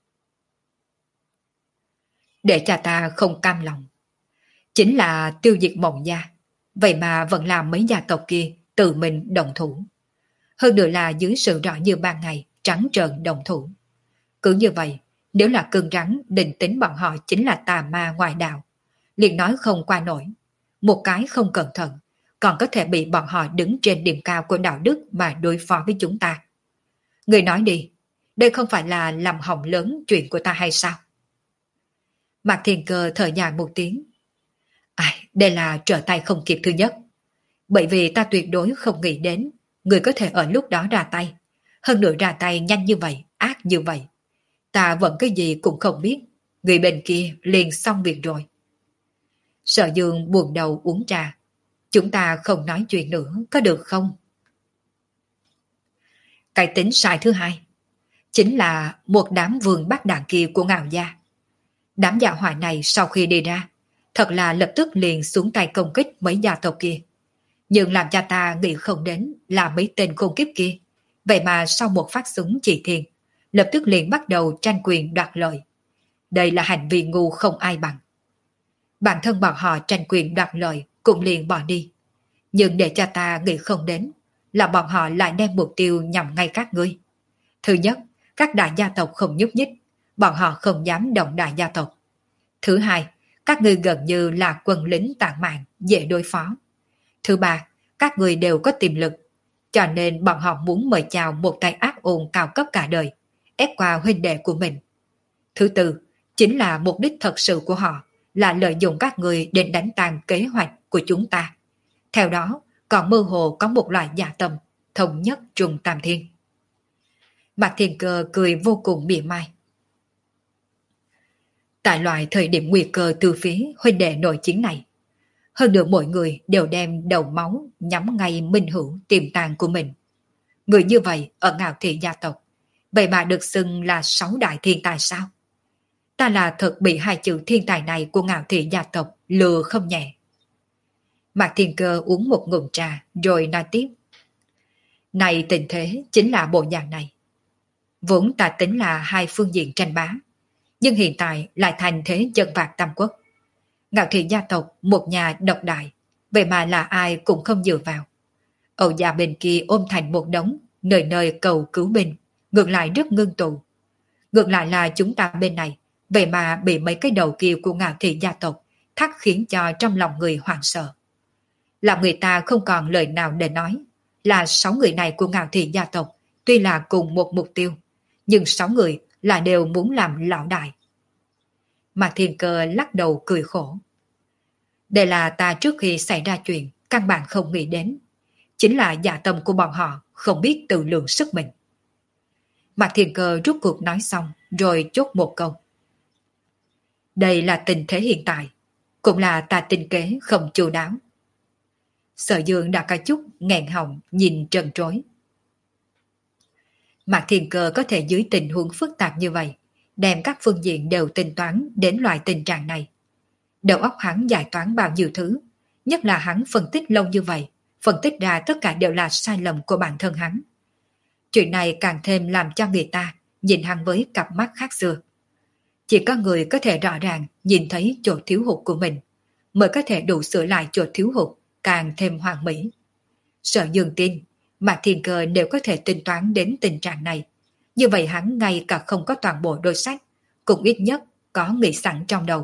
Speaker 1: Để cha ta không cam lòng. Chính là tiêu diệt Mộng Gia, vậy mà vẫn làm mấy gia tộc kia tự mình đồng thủ. Hơn nữa là dưới sự rõ như ban ngày, trắng trợn đồng thủ. Cứ như vậy, nếu là cưng rắn định tính bọn họ chính là tà ma ngoại đạo, liền nói không qua nổi. Một cái không cẩn thận, còn có thể bị bọn họ đứng trên điểm cao của đạo đức mà đối phó với chúng ta. Người nói đi, đây không phải là làm hỏng lớn chuyện của ta hay sao? Mạc Thiên Cơ thở dài một tiếng. Ai, đây là trở tay không kịp thứ nhất. Bởi vì ta tuyệt đối không nghĩ đến người có thể ở lúc đó ra tay. Hơn nữa ra tay nhanh như vậy, ác như vậy. Ta vẫn cái gì cũng không biết. Người bên kia liền xong việc rồi. Sở Dương buồn đầu uống trà. Chúng ta không nói chuyện nữa, có được không? Cái tính sai thứ hai chính là một đám vương bát đảng kia của Ngạo Gia. Đám dạ hỏa này sau khi đi ra, thật là lập tức liền xuống tay công kích mấy gia tộc kia. Nhưng làm cho ta nghĩ không đến là mấy tên khôn kiếp kia. Vậy mà sau một phát súng chỉ thiên, lập tức liền bắt đầu tranh quyền đoạt lợi. Đây là hành vi ngu không ai bằng. Bản thân bọn họ tranh quyền đoạt lợi cũng liền bỏ đi. Nhưng để cho ta nghĩ không đến là bọn họ lại đem mục tiêu nhằm ngay các ngươi. Thứ nhất, các đại gia tộc không nhúc nhích, bọn họ không dám động đại gia tộc. Thứ hai, các ngươi gần như là quân lính tản mạn, dễ đối phó. Thứ ba, các người đều có tiềm lực, cho nên bọn họ muốn mời chào một tay ác ôn cao cấp cả đời, ép qua huynh đệ của mình. Thứ tư, chính là mục đích thật sự của họ là lợi dụng các người để đánh tan kế hoạch của chúng ta. Theo đó, còn mơ hồ có một loại dạ tâm, thống nhất trùng tam thiên. Mạc Thiên Cơ cười vô cùng mỉa mai. Tại loại thời điểm nguy cơ từ phía huynh đệ nội chiến này, hơn nữa mỗi người đều đem đầu máu nhắm ngay minh hữu tiềm tàng của mình. Người như vậy ở Ngạo Thị gia tộc, vậy mà được xưng là sáu đại thiên tài sao? Ta là thật bị hai chữ thiên tài này của Ngạo Thị gia tộc lừa không nhẹ. Mạc Thiên Cơ uống một ngụm trà rồi nói tiếp. Này tình thế chính là bộ dạng này. Vốn ta tính là hai phương diện tranh bá, nhưng hiện tại lại thành thế chân vạc tam quốc. Ngạo Thị gia tộc một nhà độc đại, vậy mà là ai cũng không dựa vào. Âu gia bên kia ôm thành một đống, nơi nơi cầu cứu binh, ngược lại rất ngưng tụ. Ngược lại là chúng ta bên này, vậy mà bị mấy cái đầu kia của Ngạo Thị gia tộc thắt khiến cho trong lòng người hoảng sợ. Làm người ta không còn lời nào để nói, là sáu người này của Ngạo Thị gia tộc tuy là cùng một mục tiêu, nhưng sáu người là đều muốn làm lão đại. Mà Thiên Cơ lắc đầu cười khổ. Đây là ta trước khi xảy ra chuyện căn bản không nghĩ đến, chính là dạ tâm của bọn họ không biết tự lượng sức mình. Mạc Thiên Cơ rút cuộc nói xong rồi chốt một câu. Đây là tình thế hiện tại, cũng là ta tinh kế không chu đáo. Sở Dương đã có chút nghẹn họng nhìn trần trối. Mạc Thiên Cơ có thể dưới tình huống phức tạp như vậy, đem các phương diện đều tính toán đến loại tình trạng này. Đầu óc hắn giải toán bao nhiêu thứ, nhất là hắn phân tích lâu như vậy, phân tích ra tất cả đều là sai lầm của bản thân hắn. Chuyện này càng thêm làm cho người ta nhìn hắn với cặp mắt khác xưa. Chỉ có người có thể rõ ràng nhìn thấy chỗ thiếu hụt của mình, mới có thể đủ sửa lại chỗ thiếu hụt càng thêm hoàn mỹ. Sở Dương tin, Mạc Thiên Cơ nếu có thể tính toán đến tình trạng này, như vậy hắn ngay cả không có toàn bộ đôi sách, cũng ít nhất có nghĩ sẵn trong đầu.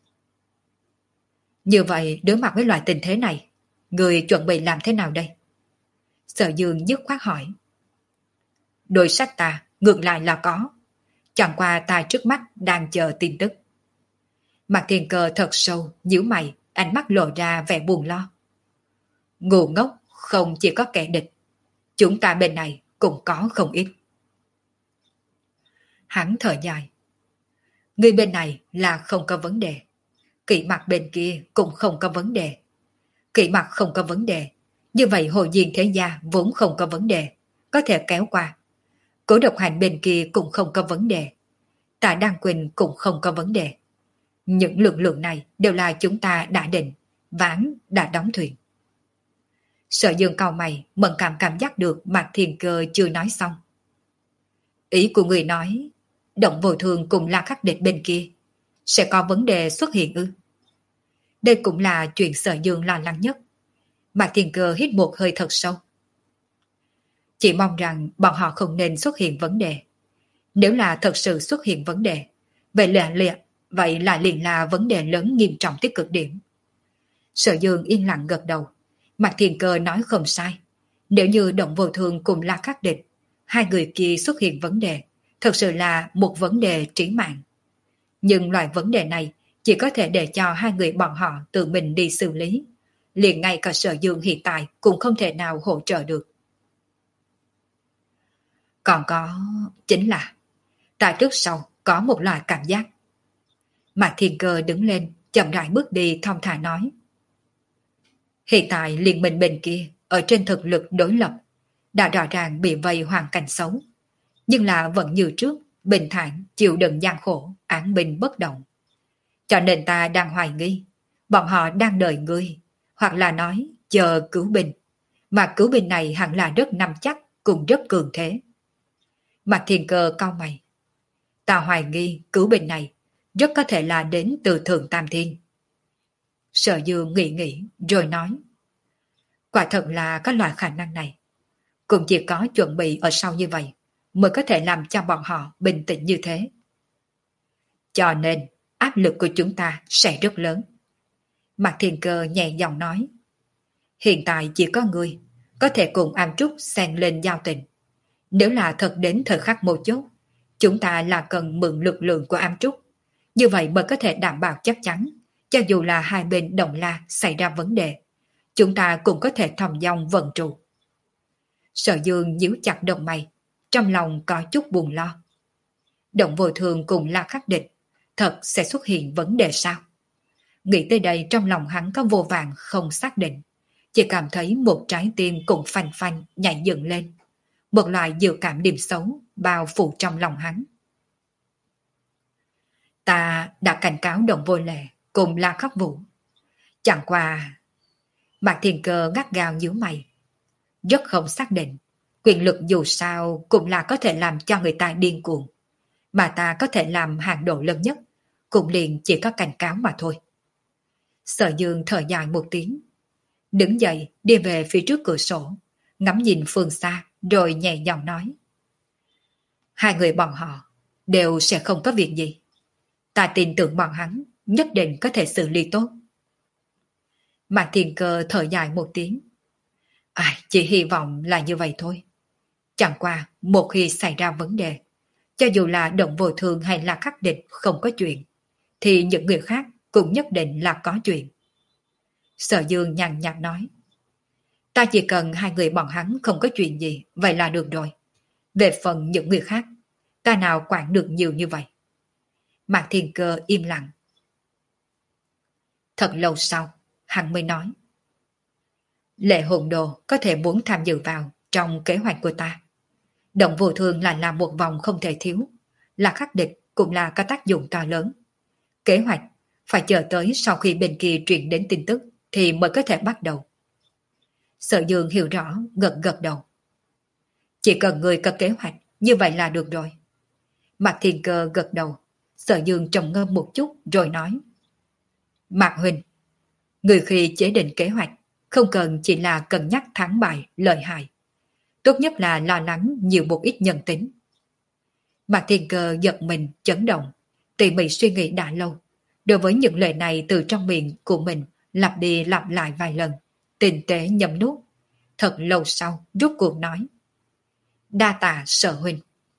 Speaker 1: Như vậy đối mặt với loại tình thế này, người chuẩn bị làm thế nào đây? Sở Dương dứt khoát hỏi. Đôi sách ta ngược lại là có, chẳng qua ta trước mắt đang chờ tin tức. Mạc Thiên Cơ thật sâu, nhíu mày, ánh mắt lộ ra vẻ buồn lo. Ngu ngốc không chỉ có kẻ địch, chúng ta bên này cũng có không ít. Hắn thở dài. Người bên này là không có vấn đề, Kỵ Mặc bên kia cũng không có vấn đề. Kỵ Mặc không có vấn đề, như vậy Hồ Diên thế gia vốn không có vấn đề, có thể kéo qua. Cố Độc Hành bên kia cũng không có vấn đề, Tạ Đăng Quỳnh cũng không có vấn đề. Những lực lượng này đều là chúng ta đã định, ván đã đóng thuyền. Sở Dương cau mày, mẫn cảm cảm giác được Mạc Thiên Cơ chưa nói xong. Ý của người nói, Động Vô Thường cùng La Khắc Địch bên kia sẽ có vấn đề xuất hiện ư? Đây cũng là chuyện Sở Dương lo lắng nhất. Mạc Thiên Cơ hít một hơi thật sâu. Chỉ mong rằng bọn họ không nên xuất hiện vấn đề. Nếu là thật sự xuất hiện vấn đề, vậy là liệt, vậy là liền là vấn đề lớn nghiêm trọng tới cực điểm. Sở Dương yên lặng gật đầu. Mạc Thiên Cơ nói không sai. Nếu như Động Vô Thường cùng La Khắc Địch, hai người kia xuất hiện vấn đề, thật sự là một vấn đề trí mạng. Nhưng loại vấn đề này chỉ có thể để cho hai người bọn họ tự mình đi xử lý. Liền ngay cả Sở Dương hiện tại cũng không thể nào hỗ trợ được. Còn có, chính là, tại trước sau có một loại cảm giác. Mạc Thiên Cơ đứng lên, chậm rãi bước đi thong thả nói. Hiện tại liên minh bên kia, ở trên thực lực đối lập, đã rõ ràng bị vây hoàn cảnh xấu. Nhưng là vẫn như trước, bình thản, chịu đựng gian khổ, án binh bất động. Cho nên ta đang hoài nghi, bọn họ đang đợi ngươi, hoặc là nói chờ cứu binh. Mà cứu binh này hẳn là rất nắm chắc, cũng rất cường thế. Mạc Thiên Cơ cau mày. Ta hoài nghi cứu binh này rất có thể là đến từ Thượng Tam Thiên. Sở Dương nghĩ nghĩ rồi nói. Quả thật là có loại khả năng này. Cũng chỉ có chuẩn bị ở sau như vậy mới có thể làm cho bọn họ bình tĩnh như thế. Cho nên áp lực của chúng ta sẽ rất lớn. Mạc Thiên Cơ nhẹ giọng nói, hiện tại chỉ có ngươi có thể cùng Am Trúc xen lên giao tình. Nếu là thật đến thời khắc một chốt, chúng ta là cần mượn lực lượng của Am Trúc. Như vậy mới có thể đảm bảo chắc chắn, cho dù là hai bên đồng la xảy ra vấn đề, chúng ta cũng có thể thòng dong vận trụ. Sở Dương nhíu chặt đồng mày, trong lòng có chút buồn lo. Động Vô Thường cùng La Khắc Địch, thật sẽ xuất hiện vấn đề sao? Nghĩ tới đây trong lòng hắn có vô vàn không xác định, chỉ cảm thấy một trái tim cũng phanh phanh nhảy dựng lên. Một loại dự cảm điểm xấu bao phủ trong lòng hắn. Ta đã cảnh cáo Động Vô Lệ cùng La Khắc Vũ. Chẳng qua... Mạc Thiên Cơ gắt gao nhíu mày. Rất không xác định, quyền lực dù sao cũng là có thể làm cho người ta điên cuồng. Mà ta có thể làm hàng độ lớn nhất, cũng liền chỉ có cảnh cáo mà thôi. Sở Dương thở dài một tiếng, đứng dậy đi về phía trước cửa sổ, ngắm nhìn phương xa rồi nhẹ giọng nói. Hai người bọn họ đều sẽ không có việc gì. Ta tin tưởng bọn hắn nhất định có thể xử lý tốt. Mạc Thiên Cơ thở dài một tiếng. Ai, chỉ hy vọng là như vậy thôi. Chẳng qua một khi xảy ra vấn đề, cho dù là Động Vô Thường hay là Khắc Địch không có chuyện, thì những người khác cũng nhất định là có chuyện. Sở Dương nhàn nhạt nói. Ta chỉ cần hai người bọn hắn không có chuyện gì, vậy là được rồi. Về phần những người khác, ta nào quản được nhiều như vậy. Mạc Thiên Cơ im lặng. Thật lâu sau, hắn mới nói. Lệ Hồn Đồ có thể muốn tham dự vào trong kế hoạch của ta. Động Vô Thường là làm một vòng không thể thiếu, là Khắc Địch cũng là có tác dụng to lớn. Kế hoạch phải chờ tới sau khi bên kia truyền đến tin tức thì mới có thể bắt đầu. Sở Dương hiểu rõ, gật gật đầu. Chỉ cần người có kế hoạch, như vậy là được rồi. Mạc Thiên Cơ gật đầu, Sở Dương trầm ngâm một chút rồi nói. Mạc Huynh, người khi chế định kế hoạch, không cần chỉ là cân nhắc thắng bại, lợi hại. Tốt nhất là lo lắng nhiều một ít nhân tính. Mạc Thiên Cơ giật mình, chấn động, tỉ mỉ suy nghĩ đã lâu. Đối với những lời này từ trong miệng của mình lặp đi lặp lại vài lần, tinh tế nhấm nuốt. Thật lâu sau, rút cuộc nói. Đa tạ Sở Huynh.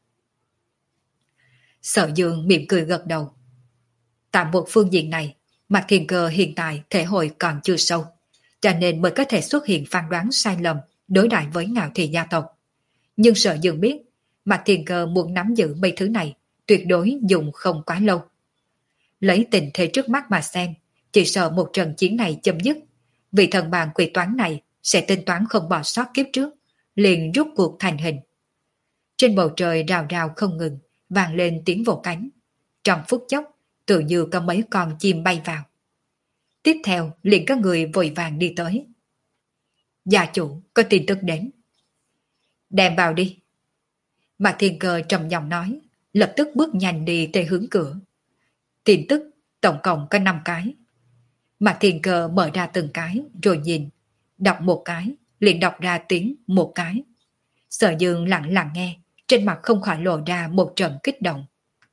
Speaker 1: Sở Dương mỉm cười gật đầu. Tại một phương diện này, Mạc Thiên Cơ hiện tại thể hội còn chưa sâu, cho nên mới có thể xuất hiện phán đoán sai lầm đối đại với Ngạo Thị gia tộc. Nhưng Sở Dương biết, Mạc Thiên Cơ muốn nắm giữ mấy thứ này, tuyệt đối dùng không quá lâu. Lấy tình thế trước mắt mà xem, chỉ sợ một trận chiến này chấm dứt, vị thần bàn quỷ toán này sẽ tính toán không bỏ sót kiếp trước, liền rút cuộc thành hình. Trên bầu trời rào rào không ngừng, vang lên tiếng vỗ cánh. Trong phút chốc, tự như có mấy con chim bay vào. Tiếp theo, liền có người vội vàng đi tới. Gia chủ, có tin tức đến. Đem vào đi. Mạc Thiên Cơ trầm giọng nói, lập tức bước nhanh đi tới hướng cửa. Tin tức, tổng cộng có năm cái. Mạc Thiên Cơ mở ra từng cái, rồi nhìn. Đọc một cái, liền đọc ra tiếng một cái. Sở Dương lặng lặng nghe, trên mặt không khỏi lộ ra một trận kích động.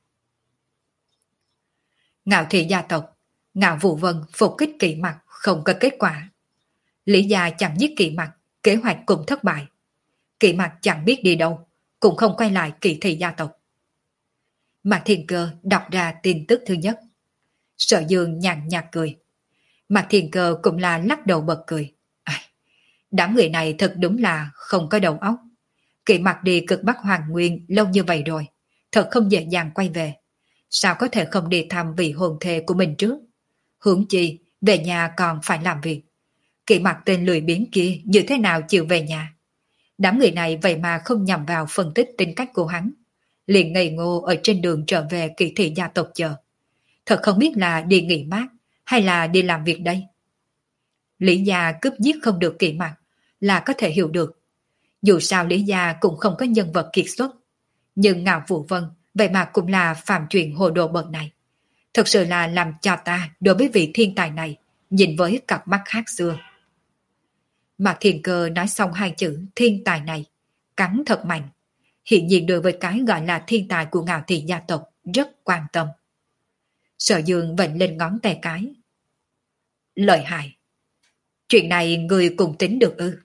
Speaker 1: Ngạo Thị gia tộc, Ngạo Vũ Vân phục kích Kỵ Mặc không có kết quả. Lý gia chẳng giết Kỵ Mặc, kế hoạch cũng thất bại. Kỵ Mặc chẳng biết đi đâu, cũng không quay lại Kỵ Thị gia tộc. Mạc Thiên Cơ đọc ra tin tức thứ nhất. Sở Dương nhàn nhạt cười. Mạc Thiên Cơ cũng là lắc đầu bật cười. À, đám người này thật đúng là không có đầu óc. Kỵ Mặc đi cực Bắc Hoàng Nguyên lâu như vậy rồi, thật không dễ dàng quay về. Sao có thể không đi thăm vị hôn thê của mình trước? Huống chi, về nhà còn phải làm việc. Kỵ Mặc tên lười biếng kia như thế nào chịu về nhà? Đám người này vậy mà không nhằm vào phân tích tính cách của hắn. Liền ngây ngô ở trên đường trở về Kỵ Thị gia tộc chờ. Thật không biết là đi nghỉ mát hay là đi làm việc đây. Lý gia cướp giết không được Kỵ Mặc là có thể hiểu được. Dù sao Lý gia cũng không có nhân vật kiệt xuất. Nhưng Ngạo Vũ Vân vậy mà cũng là phạm chuyện hồ đồ bậc này. Thật sự là làm cho ta đối với vị thiên tài này nhìn với cặp mắt khác xưa. Mạc Thiên Cơ nói xong hai chữ thiên tài này, cắn thật mạnh. Hiện nhiên đối với cái gọi là thiên tài của Ngạo Thị gia tộc rất quan tâm. Sở Dương vệnh lên ngón tay cái. Lợi hại. Chuyện này người cùng tính được ư?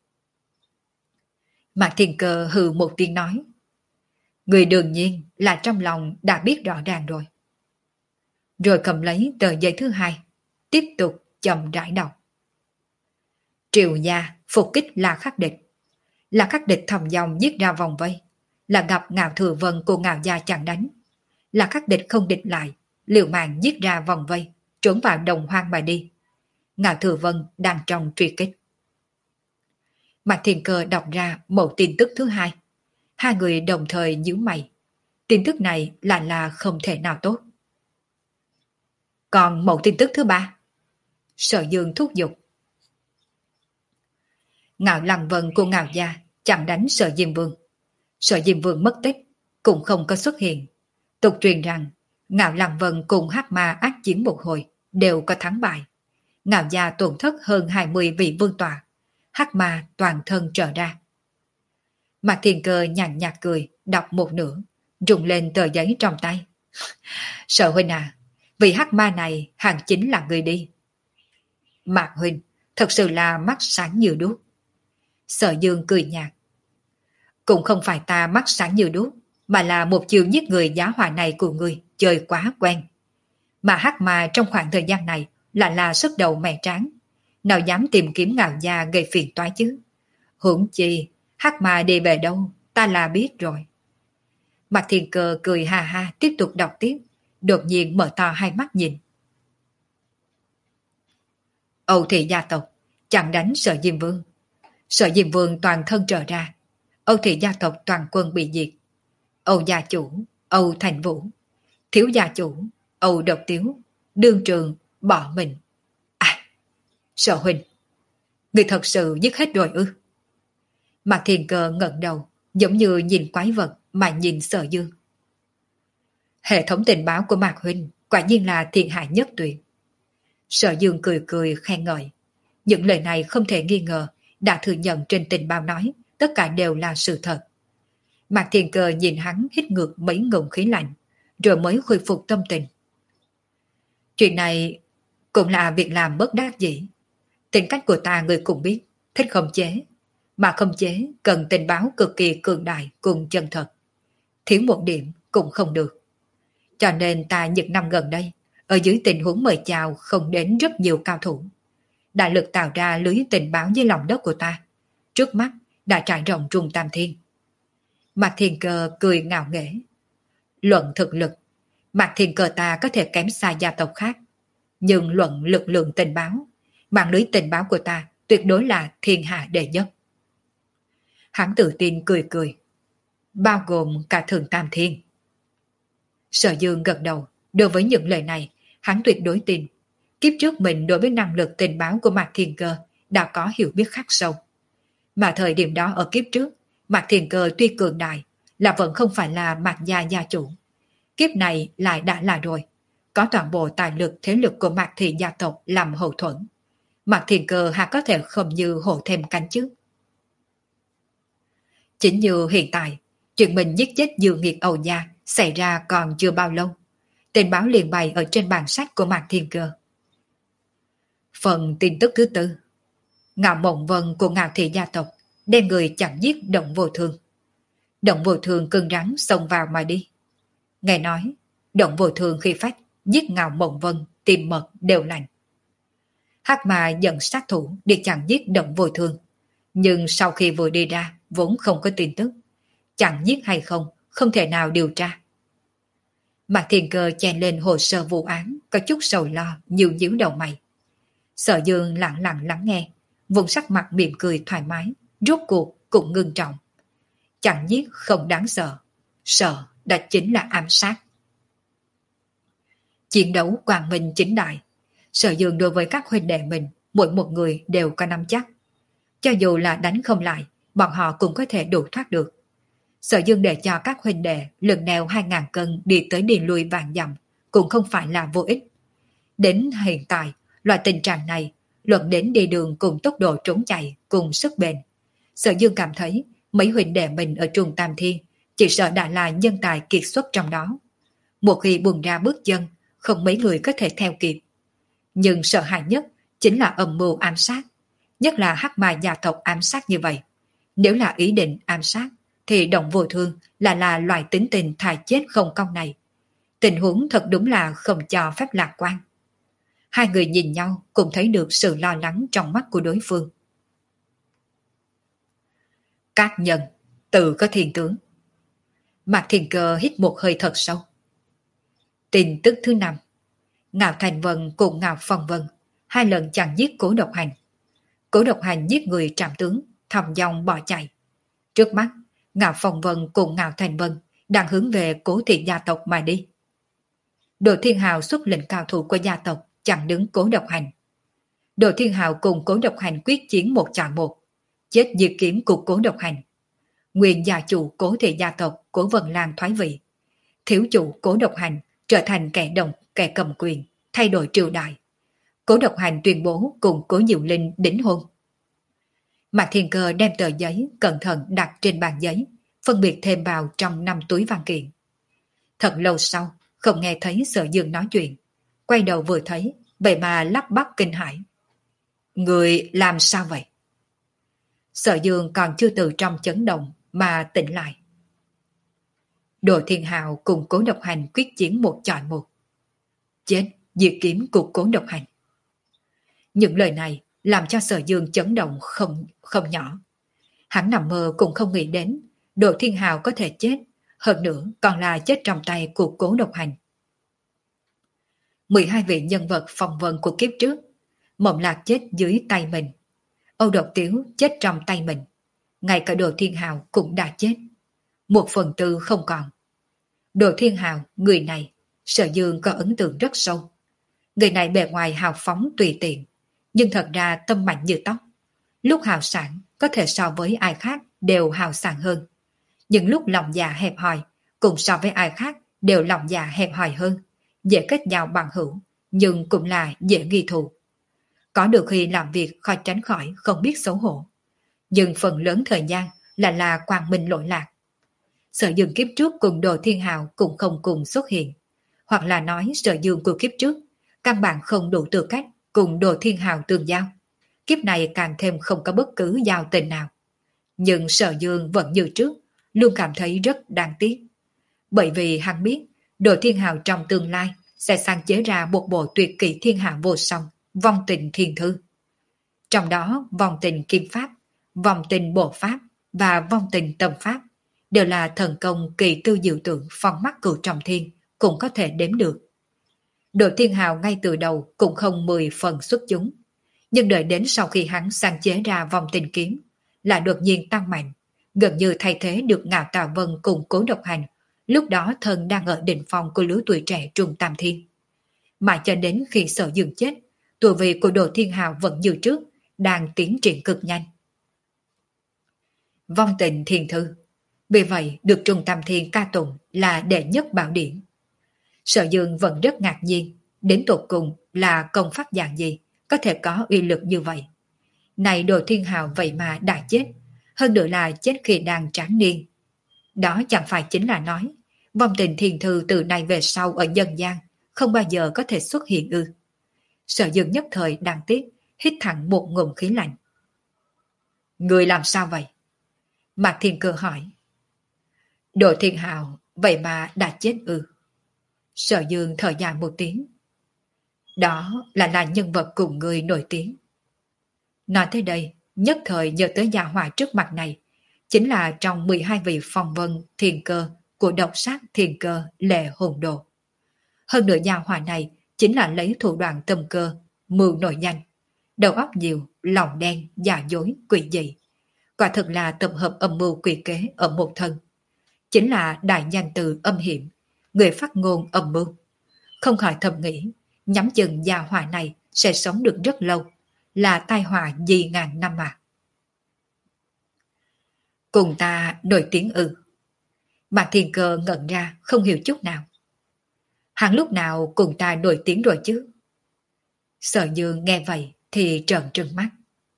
Speaker 1: Mạc Thiên Cơ hừ một tiếng nói. Người đương nhiên là trong lòng đã biết rõ ràng rồi. Rồi cầm lấy tờ giấy thứ hai, tiếp tục chậm rãi đọc. Triều gia phục kích là khắc địch. Là khắc địch thầm dòng giết ra vòng vây. Là gặp Ngạo Thừa Vân của Ngạo gia chặn đánh. Là khắc địch không địch lại, liều mạng giết ra vòng vây, trốn vào đồng hoang mà đi. Ngạo Thừa Vân đang trong truy kích. Mạc Thiên Cơ đọc ra một tin tức thứ hai. Hai người đồng thời nhíu mày. Tin tức này là là không thể nào tốt. Còn một tin tức thứ ba. Sở Dương thúc giục. Ngạo Lăng Vân của Ngạo gia chặn đánh Sở Diêm Vương. Sở Diêm Vương mất tích, cũng không có xuất hiện. Tục truyền rằng Ngạo Lăng Vân cùng Hắc Ma ác chiến một hồi, đều có thắng bại. Ngạo gia tổn thất hơn hai mươi vị vương tọa. Hắc Ma toàn thân trở ra. Mạc Thiên Cơ nhàn nhạt cười, đọc một nửa, rung lên tờ giấy trong tay. Sở huynh à, vì Hắc Ma này hẳn chính là người đi. Mạc huynh, thật sự là mắt sáng như đuốc. Sở Dương cười nhạt. Cũng không phải ta mắt sáng như đuốc, mà là một chiều giết người giá họa này của người chơi quá quen. Mà Hắc Ma trong khoảng thời gian này lại là sức đầu mẹ tráng. Nào dám tìm kiếm Ngạo gia gây phiền toái chứ. Huống chi, Hắc Ma đi về đâu, ta là biết rồi. Mạc Thiên Cơ cười ha ha tiếp tục đọc tiếp, đột nhiên mở to hai mắt nhìn. Âu thị gia tộc chặn đánh Sở Diêm Vương. Sở Diêm Vương toàn thân trở ra. Âu thị gia tộc toàn quân bị diệt. Âu gia chủ, Âu Thành Vũ, thiếu gia chủ, Âu Độc Tiếu, đương trường bỏ mình. À, Sở huynh, người thật sự giết hết rồi ư? Mạc Thiên Cơ ngẩng đầu, giống như nhìn quái vật mà nhìn Sở Dương. Hệ thống tình báo của Mạc huynh quả nhiên là thiên hạ nhất tuyệt. Sở Dương cười cười khen ngợi. Những lời này không thể nghi ngờ đã thừa nhận trên tình báo nói tất cả đều là sự thật. Mạc Thiên Cơ nhìn hắn hít ngược mấy ngụm khí lạnh, rồi mới khôi phục tâm tình. Chuyện này cũng là việc làm bất đắc dĩ. Tính cách của ta người cũng biết, thích khống chế. Mà khống chế cần tình báo cực kỳ cường đại cùng chân thật. Thiếu một điểm cũng không được. Cho nên ta những năm gần đây, ở dưới tình huống mời chào không đến rất nhiều cao thủ. Đại lực tạo ra lưới tình báo dưới lòng đất của ta. Trước mắt đã trải rộng trung tam thiên. Mạc Thiên Cơ cười ngạo nghễ. Luận thực lực, Mạc Thiên Cơ ta có thể kém xa gia tộc khác. Nhưng luận lực lượng tình báo, mạng lưới tình báo của ta tuyệt đối là thiên hạ đệ nhất. Hắn tự tin cười cười. Bao gồm cả thường tam thiên. Sở Dương gật đầu. Đối với những lời này, hắn tuyệt đối tin. Kiếp trước mình đối với năng lực tình báo của Mạc Thiên Cơ đã có hiểu biết khắc sâu. Mà thời điểm đó ở kiếp trước, Mạc Thiên Cơ tuy cường đại là vẫn không phải là Mạc gia gia chủ. Kiếp này lại đã là rồi. Có toàn bộ tài lực thế lực của Mạc thị gia tộc làm hậu thuẫn. Mạc Thiên Cơ há có thể không như hổ thêm cánh chứ. Chính như hiện tại, chuyện mình giết chết Dương Nghiệt Âu gia xảy ra còn chưa bao lâu. Tình báo liền bày ở trên bàn sách của Mạc Thiên Cơ. Phần tin tức thứ tư. Ngạo Mộng Vân của Ngạo thị gia tộc đem người chặn giết Động Vô Thương. Động Vô Thương cứng rắn xông vào mà đi. Nghe nói, Động Vô Thương khi phách giết Ngạo Mộng Vân tìm mật đều lành. Hắc Ma dẫn sát thủ để chặn giết Động Vô Thương. Nhưng sau khi vừa đi ra vốn không có tin tức. Chặn giết hay không không thể nào điều tra. Mạc Thiên Cơ chen lên hồ sơ vụ án có chút sầu lo nhiều nhíu đầu mày. Sở Dương lặng lặng lắng nghe, vùng sắc mặt mỉm cười thoải mái, rốt cuộc cũng ngưng trọng. Chặn giết không đáng sợ, sợ đã chính là ám sát. Chiến đấu quang minh chính đại. Sở Dương đối với các huynh đệ mình, mỗi một người đều có nắm chắc. Cho dù là đánh không lại, bọn họ cũng có thể đuổi thoát được. Sở Dương để cho các huynh đệ lưng đeo hai ngàn cân đi tới đi lui vạn dặm cũng không phải là vô ích. Đến hiện tại, loại tình trạng này, luận đến đi đường cùng tốc độ trốn chạy cùng sức bền. Sở Dương cảm thấy mấy huynh đệ mình ở Trung Tam Thiên chỉ sợ đã là nhân tài kiệt xuất trong đó. Một khi buông ra bước chân, không mấy người có thể theo kịp. Nhưng sợ hãi nhất chính là âm mưu ám sát, nhất là hắc ma gia tộc ám sát như vậy. Nếu là ý định ám sát, thì Động Vô Thương là là loại tính tình thà chết không công này. Tình huống thật đúng là không cho phép lạc quan. Hai người nhìn nhau cũng thấy được sự lo lắng trong mắt của đối phương. Các nhân, tự có thiên tướng. Mạc Thiên Cơ hít một hơi thật sâu. Tin tức thứ năm, Ngạo Thành Vân cùng Ngạo Phong Vân hai lần chặn giết Cố Độc Hành. Cố Độc Hành giết người trảm tướng, thòng dòng bỏ chạy. Trước mắt, Ngạo Phong Vân cùng Ngạo Thành Vân đang hướng về Cố thị gia tộc mà đi. Đồ Thiên Hào xuất lệnh cao thủ của gia tộc chặn đứng Cố Độc Hành. Đồ Thiên Hào cùng Cố Độc Hành quyết chiến một chọi một, chết dưới kiếm của Cố Độc Hành. Nguyên gia chủ Cố thị gia tộc của Vân Lan thoái vị. Thiếu chủ Cố Độc Hành trở thành kẻ đồng, kẻ cầm quyền, thay đổi triều đại. Cố Độc Hành tuyên bố cùng Cố Diệu Linh đính hôn. Mạc Thiên Cơ đem tờ giấy cẩn thận đặt trên bàn giấy, phân biệt thêm vào trong năm túi văn kiện. Thật lâu sau, không nghe thấy Sở Dương nói chuyện. Quay đầu vừa thấy, vậy mà lắp bắp kinh hãi. Người làm sao vậy? Sở Dương còn chưa từ trong chấn động mà tỉnh lại. Đồ Thiên Hào cùng Cố Độc Hành quyết chiến một chọi một. Chết diệt kiếm của Cố Độc Hành. Những lời này làm cho Sở Dương chấn động không, không nhỏ. Hắn nằm mơ cũng không nghĩ đến Đồ Thiên Hào có thể chết, hơn nữa còn là chết trong tay của Cố Độc Hành. mười hai vị nhân vật phong vân của kiếp trước, Mộng Lạc chết dưới tay mình, Âu Độc Tiếu chết trong tay mình, ngay cả Đồ Thiên Hào cũng đã chết. Một phần tư không còn. Đồ Thiên Hào, người này, Sở Dương có ấn tượng rất sâu. Người này bề ngoài hào phóng tùy tiện, nhưng thật ra tâm mạnh như tóc. Lúc hào sản có thể so với ai khác đều hào sản hơn. Nhưng lúc lòng dạ hẹp hòi, cũng so với ai khác đều lòng dạ hẹp hòi hơn. Dễ kết giao bằng hữu, nhưng cũng là dễ nghi thù. Có được khi làm việc khó tránh khỏi không biết xấu hổ. Nhưng phần lớn thời gian là là quang minh lỗi lạc. Sở Dương kiếp trước cùng Đồ Thiên Hào cũng không cùng xuất hiện. Hoặc là nói Sở Dương của kiếp trước căn bản không đủ tư cách cùng Đồ Thiên Hào tương giao. Kiếp này càng thêm không có bất cứ giao tình nào. Nhưng Sở Dương vẫn như trước, luôn cảm thấy rất đáng tiếc. Bởi vì hắn biết Đồ Thiên Hào trong tương lai sẽ sáng chế ra một bộ tuyệt kỹ thiên hạ vô song, vong tình thiên thư. Trong đó vong tình kim pháp, vong tình bộ pháp và vong tình tâm pháp đều là thần công kỳ tư diệu tưởng phong mắt cửu trọng thiên, cũng có thể đếm được. Đồ Thiên Hào ngay từ đầu cũng không mười phần xuất chúng, nhưng đợi đến sau khi hắn sáng chế ra vong tình kiếm là đột nhiên tăng mạnh, gần như thay thế được Ngạo Tà Vân cùng Cố Độc Hành, lúc đó thân đang ở đỉnh phong của lứa tuổi trẻ Trung Tam Thiên. Mà cho đến khi Sở Dương chết, tuổi vị của Đồ Thiên Hào vẫn như trước, đang tiến triển cực nhanh. Vong tình thiên thư, vì vậy được Trung Tam Thiên ca tụng là đệ nhất bảo điển. Sở Dương vẫn rất ngạc nhiên, đến tột cùng là công pháp dạng gì có thể có uy lực như vậy. Này Đồ Thiên Hào vậy mà đã chết, hơn nữa là chết khi đang tráng niên. Đó chẳng phải chính là nói, vong tình thiên thư từ nay về sau ở nhân gian không bao giờ có thể xuất hiện ư. Sở Dương nhất thời đáng tiếc, hít thẳng một ngụm khí lạnh. Người làm sao vậy? Mạc Thiên Cơ hỏi. Đồ Thiên Hào vậy mà đã chết ư. Sở Dương thở dài một tiếng. Đó là là nhân vật cùng người nổi tiếng. Nói tới đây, nhất thời nhớ tới gia hỏa trước mặt này, chính là trong mười hai vị phong vân thiên cơ của độc sát thiên cơ Lệ Hồn Đồ. Hơn nữa gia hỏa này chính là lấy thủ đoạn tâm cơ, mưu nổi danh, đầu óc nhiều, lòng đen, giả dối, quỷ dị. Quả thực là tập hợp âm mưu quỷ kế ở một thân. Chính là đại danh từ âm hiểm, người phát ngôn âm mưu. Không khỏi thầm nghĩ, nhắm chừng gia hỏa này sẽ sống được rất lâu, là tai họa gì ngàn năm mà. Cùng ta nổi tiếng ư. Mạc Thiên Cơ ngẩn ra không hiểu chút nào. Hắn lúc nào cùng ta nổi tiếng rồi chứ? Sở Dương nghe vậy thì trợn trừng mắt.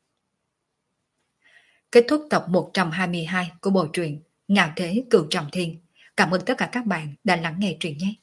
Speaker 1: Kết thúc tập một trăm hai mươi hai của bộ truyện Ngạo Thế Cửu Trọng Thiên. Cảm ơn tất cả các bạn đã lắng nghe truyện nhé.